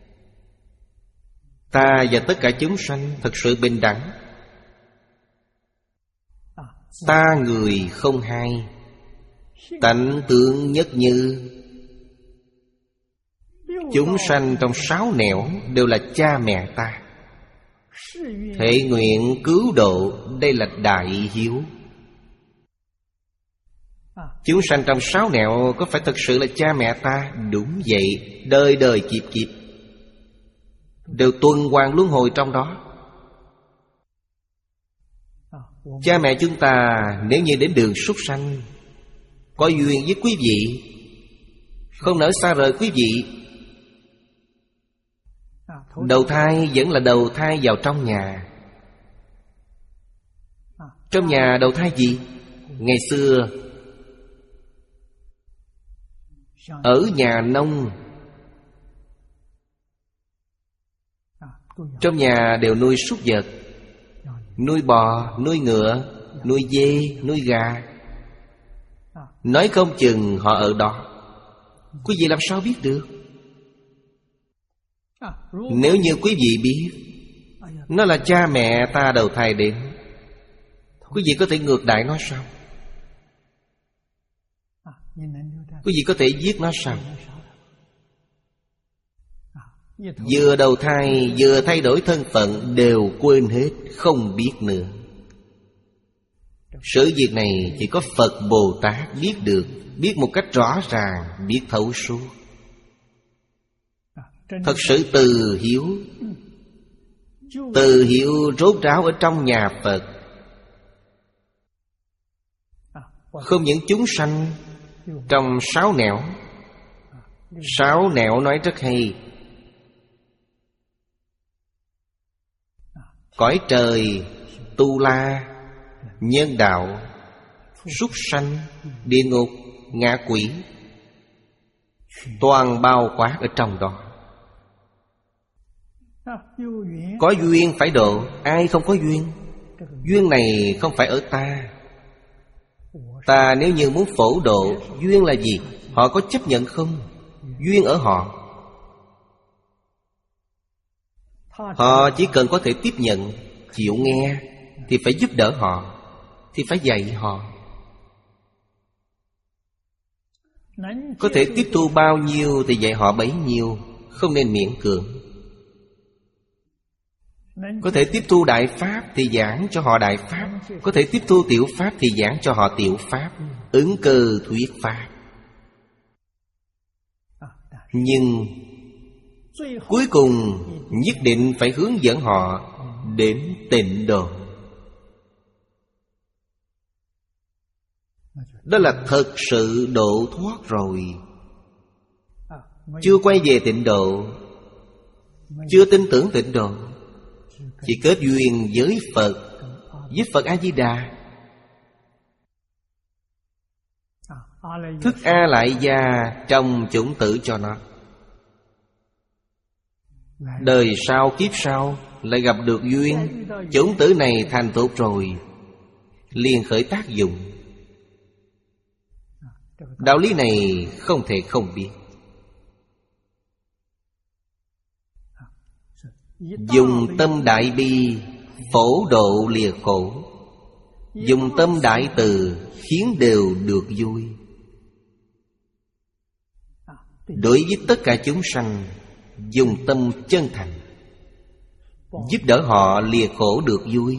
ta và tất cả chúng sanh thật sự bình đẳng. Ta người không hai, tánh tướng nhất như. Chúng sanh trong sáu nẻo đều là cha mẹ ta. Thể nguyện cứu độ, đây là đại hiếu. Chúng sanh trong sáu nẻo có phải thật sự là cha mẹ ta? Đúng vậy, đời đời kiếp kiếp đều tuần hoàn luân hồi trong đó. Cha mẹ chúng ta nếu như đến đường súc sanh, có duyên với quý vị, không nỡ xa rời quý vị. Đầu thai vẫn là đầu thai vào trong nhà. Trong nhà đầu thai gì? Ngày xưa ở nhà nông, trong nhà đều nuôi súc vật, nuôi bò, nuôi ngựa, nuôi dê, nuôi gà. Nói không chừng họ ở đó, quý vị làm sao biết được? Nếu như quý vị biết nó là cha mẹ ta đầu thai đến, quý vị có thể ngược đại nó sao? Quý vị có thể giết nó sao? Vừa đầu thai vừa thay đổi thân phận, đều quên hết, không biết nữa. Sự việc này chỉ có Phật Bồ Tát biết được, biết một cách rõ ràng, biết thấu suốt. Thật sự từ hiếu. Từ hiếu rốt ráo ở trong nhà Phật. Không những chúng sanh trong sáu nẻo. Sáu nẻo nói rất hay. Cõi trời, tu la, nhân đạo, súc sanh, địa ngục, ngạ quỷ, toàn bao quát ở trong đó. Có duyên phải độ, ai không có duyên? Duyên này không phải ở ta. Ta nếu như muốn phổ độ, duyên là gì? Họ có chấp nhận không? Duyên ở họ. Họ chỉ cần có thể tiếp nhận, chịu nghe, thì phải giúp đỡ họ, thì phải dạy họ. Có thể tiếp thu bao nhiêu thì dạy họ bấy nhiêu, không nên miễn cưỡng. Có thể tiếp thu đại pháp thì giảng cho họ đại pháp, có thể tiếp thu tiểu pháp thì giảng cho họ tiểu pháp, ứng cơ thuyết pháp. Nhưng cuối cùng nhất định phải hướng dẫn họ đến tịnh độ. Đó là thật sự độ thoát rồi. Chưa quay về tịnh độ, chưa tin tưởng tịnh độ, chỉ kết duyên với Phật, với Phật A-di-đà. Thức A Lại Gia trong chủng tử cho nó. Đời sau kiếp sau lại gặp được duyên, chủng tử này thành tốt rồi, liền khởi tác dụng. Đạo lý này không thể không biết. Dùng tâm đại bi phổ độ lìa khổ, dùng tâm đại từ khiến đều được vui. Đối với tất cả chúng sanh, dùng tâm chân thành, giúp đỡ họ lìa khổ được vui.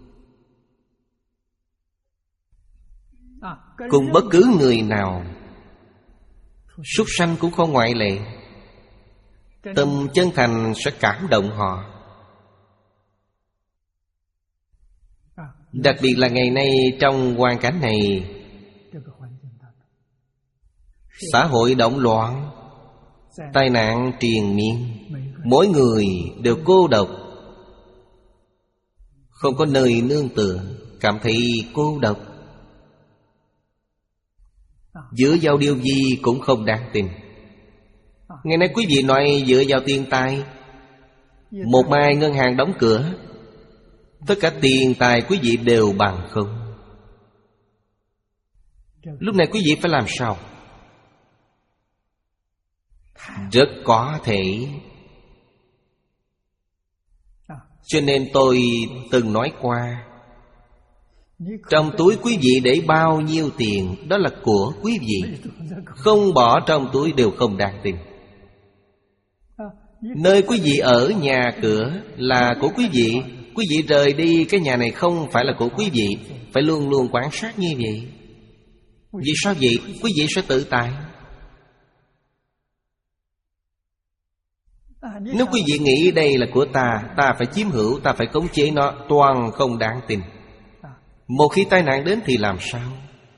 Cùng bất cứ người nào, súc sanh cũng không ngoại lệ. Tâm chân thành sẽ cảm động họ. Đặc biệt là ngày nay trong hoàn cảnh này, xã hội động loạn, tai nạn triền miên, mỗi người đều cô độc, không có nơi nương tựa, cảm thấy cô độc. Giữa giao điều gì cũng không đáng tin. Ngày nay quý vị nói dựa vào tiền tài, một mai ngân hàng đóng cửa, tất cả tiền tài quý vị đều bằng không. Lúc này quý vị phải làm sao? Rất có thể. Cho nên tôi từng nói qua, trong túi quý vị để bao nhiêu tiền, đó là của quý vị. Không bỏ trong túi đều không đáng tin. Nơi quý vị ở, nhà cửa là của quý vị. Quý vị rời đi, cái nhà này không phải là của quý vị. Phải luôn luôn quan sát như vậy. Vì sao vậy? Quý vị sẽ tự tại. Nếu quý vị nghĩ đây là của ta, ta phải chiếm hữu, ta phải khống chế nó, toàn không đáng tin. Một khi tai nạn đến thì làm sao?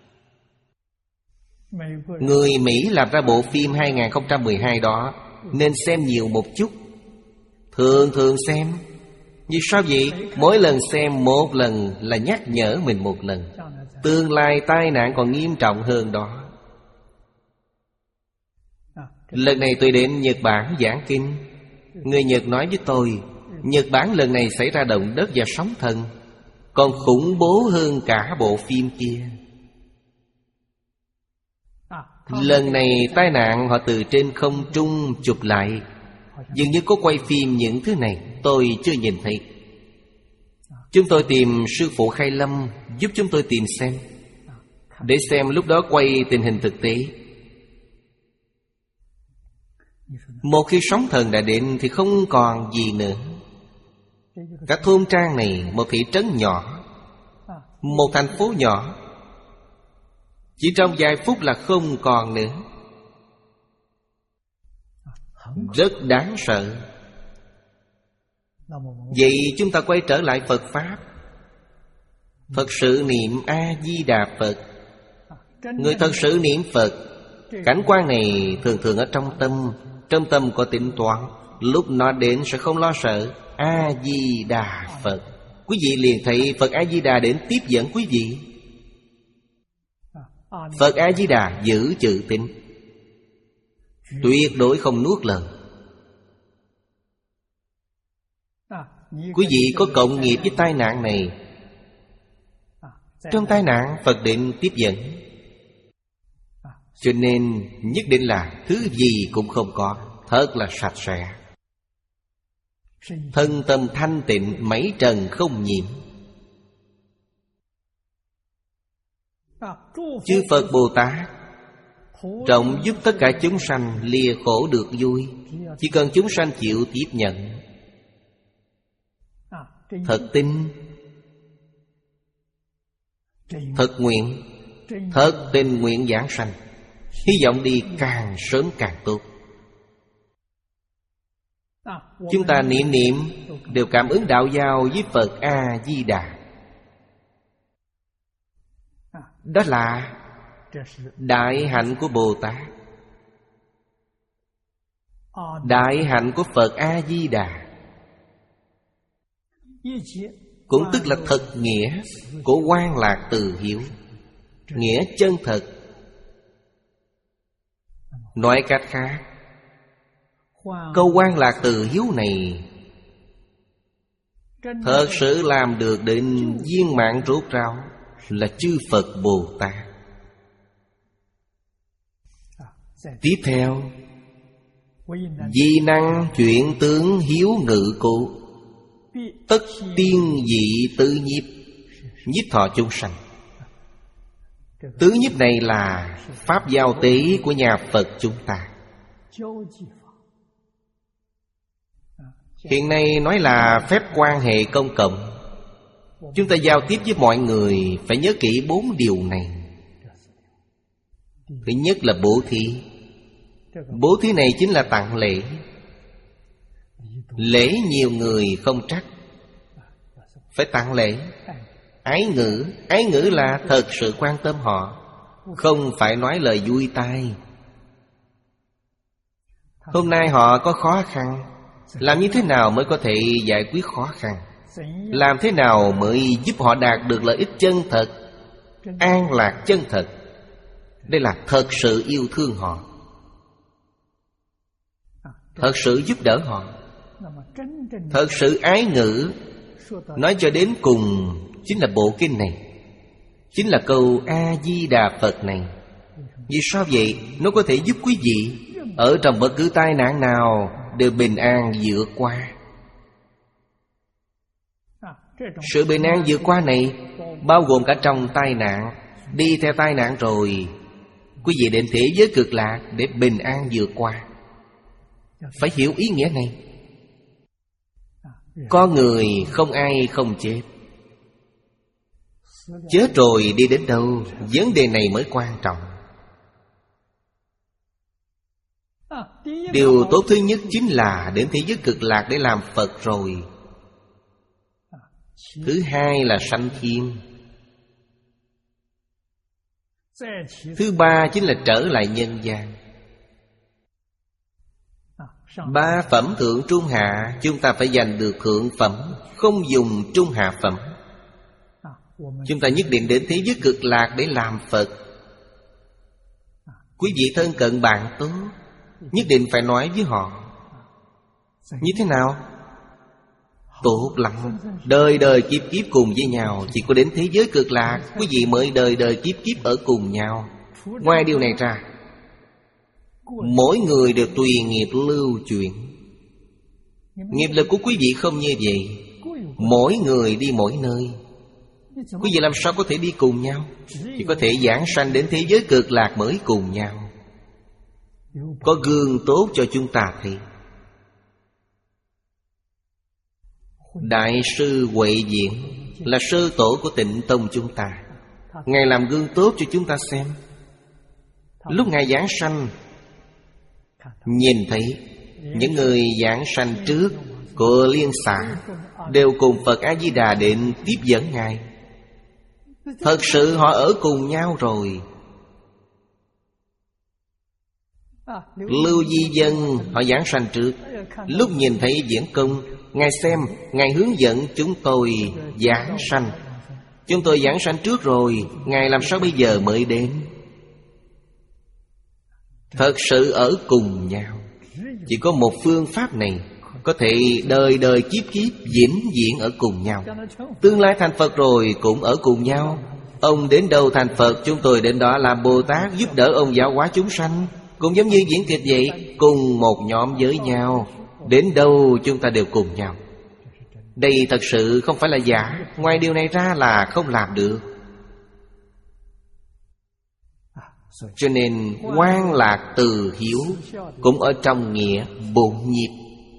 Người Mỹ làm ra bộ phim hai không một hai đó, nên xem nhiều một chút. Thường thường xem. Vì sao vậy? Mỗi lần xem một lần là nhắc nhở mình một lần. Tương lai tai nạn còn nghiêm trọng hơn đó. Lần này tôi đến Nhật Bản giảng kinh. Người Nhật nói với tôi, Nhật Bản lần này xảy ra động đất và sóng thần, còn khủng bố hơn cả bộ phim kia. Lần này tai nạn họ từ trên không trung chụp lại, dường như có quay phim những thứ này, tôi chưa nhìn thấy. Chúng tôi tìm sư phụ Khai Lâm giúp chúng tôi tìm xem, để xem lúc đó quay tình hình thực tế. Một khi sóng thần đã đến thì không còn gì nữa. Cả thôn trang này, một thị trấn nhỏ, một thành phố nhỏ, chỉ trong vài phút là không còn nữa. Rất đáng sợ. Vậy chúng ta quay trở lại Phật Pháp, thật sự niệm A-di-đà Phật. Người thật sự niệm Phật, cảnh quan này thường thường ở trong tâm. Trong tâm có tính toán, lúc nó đến sẽ không lo sợ. A-di-đà Phật, quý vị liền thấy Phật A-di-đà đến tiếp dẫn quý vị. Phật A-di-đà giữ chữ tín, tuyệt đối không nuốt lời. Quý vị có cộng nghiệp với tai nạn này. Trong tai nạn Phật định tiếp dẫn. Cho nên nhất định là thứ gì cũng không có, thật là sạch sẽ. Thân tâm thanh tịnh, mấy trần không nhiễm. Chư Phật Bồ Tát rộng giúp tất cả chúng sanh lìa khổ được vui. Chỉ cần chúng sanh chịu tiếp nhận, thật tin, thật nguyện, thật tình nguyện giảng sanh, hy vọng đi càng sớm càng tốt. Chúng ta niệm niệm đều cảm ứng đạo giao với Phật A-di-đà. Đó là đại hạnh của Bồ Tát, đại hạnh của Phật A-di-đà, cũng tức là thật nghĩa của Quan Lạc Từ Hiếu. Nghĩa chân thật. Nói cách khác, câu Quan Lạc Từ Hiếu này thật sự làm được đến viên mãn rốt ráo là chư Phật Bồ Tát. Tiếp theo, di năng chuyển tướng hiếu ngự cụ, tất tiên dị tứ nhiếp, nhiếp thọ chúng sanh. Tứ nhiếp này là pháp giao tế của nhà Phật chúng ta. Hiện nay nói là phép quan hệ công cộng. Chúng ta giao tiếp với mọi người phải nhớ kỹ bốn điều này. Thứ nhất là bố thí. Bố thí này chính là tặng lễ. Lễ nhiều người không trách, phải tặng lễ. Ái ngữ, ái ngữ là thật sự quan tâm họ, không phải nói lời vui tai. Hôm nay họ có khó khăn, làm như thế nào mới có thể giải quyết khó khăn? Làm thế nào mới giúp họ đạt được lợi ích chân thật, an lạc chân thật? Đây là thật sự yêu thương họ. thật sự giúp đỡ họ, thật sự ái ngữ. Nói cho đến cùng chính là bộ kinh này, chính là câu A-di-đà Phật này. Vì sao vậy? Nó có thể giúp quý vị ở trong bất cứ tai nạn nào đều bình an vượt qua. Sự bình an vượt qua này bao gồm cả trong tai nạn. Đi theo tai nạn rồi, quý vị đến thế giới cực lạc để bình an vượt qua. Phải hiểu ý nghĩa này. Con người không ai không chết. Chết rồi đi đến đâu, vấn đề này mới quan trọng. Điều tốt thứ nhất chính là đến thế giới cực lạc để làm Phật rồi. Thứ hai là sanh thiên. Thứ ba chính là trở lại nhân gian. Ba phẩm thượng trung hạ, chúng ta phải giành được thượng phẩm, không dùng trung hạ phẩm. Chúng ta nhất định đến thế giới cực lạc để làm Phật. Quý vị thân cận bạn tốt, nhất định phải nói với họ. Như thế nào? Tốt lắm. Đời đời kiếp kiếp cùng với nhau. Chỉ có đến thế giới cực lạc quý vị mới đời đời kiếp kiếp ở cùng nhau. Ngoài điều này ra, mỗi người đều tùy nghiệp lưu chuyển. Nghiệp lực của quý vị không như vậy. Mỗi người đi mỗi nơi. Quý vị làm sao có thể đi cùng nhau? Chỉ có thể giảng sanh đến thế giới cực lạc mới cùng nhau. Có gương tốt cho chúng ta thấy. Đại sư Huệ Diện là sư tổ của Tịnh Tông chúng ta. Ngài làm gương tốt cho chúng ta xem. Lúc Ngài giảng sanh, nhìn thấy những người giảng sanh trước của liên xã đều cùng Phật A-di-đà định tiếp dẫn Ngài. Thật sự họ ở cùng nhau rồi. Lưu Di Dân họ giảng sanh trước. Lúc nhìn thấy Diễn Công, Ngài xem, Ngài hướng dẫn chúng tôi giảng sanh. Chúng tôi giảng sanh trước rồi, Ngài làm sao bây giờ mới đến? Thật sự ở cùng nhau. Chỉ có một phương pháp này có thể đời đời kiếp kiếp vĩnh viễn ở cùng nhau. Tương lai thành Phật rồi cũng ở cùng nhau. Ông đến đâu thành Phật, chúng tôi đến đó làm Bồ Tát, giúp đỡ ông giáo hóa chúng sanh. Cũng giống như diễn kịch vậy, cùng một nhóm với nhau. Đến đâu chúng ta đều cùng nhau. Đây thật sự không phải là giả. Ngoài điều này ra là không làm được. Cho nên Quan Lạc Từ Hiếu cũng ở trong nghĩa bổn nhiếp.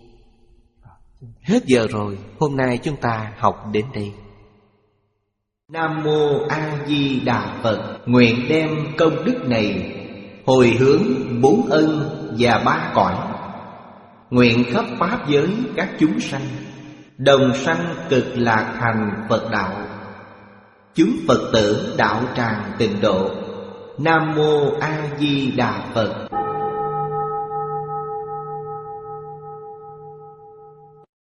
Hết giờ rồi, hôm nay chúng ta học đến đây. Nam Mô A Di Đà Phật. Nguyện đem công đức này hồi hướng bốn ân và ba cõi. Nguyện khắp pháp giới các chúng sanh đồng sanh cực lạc thành Phật đạo. Chúng Phật tử đạo tràng tịnh độ. Nam Mô A Di Đà Phật.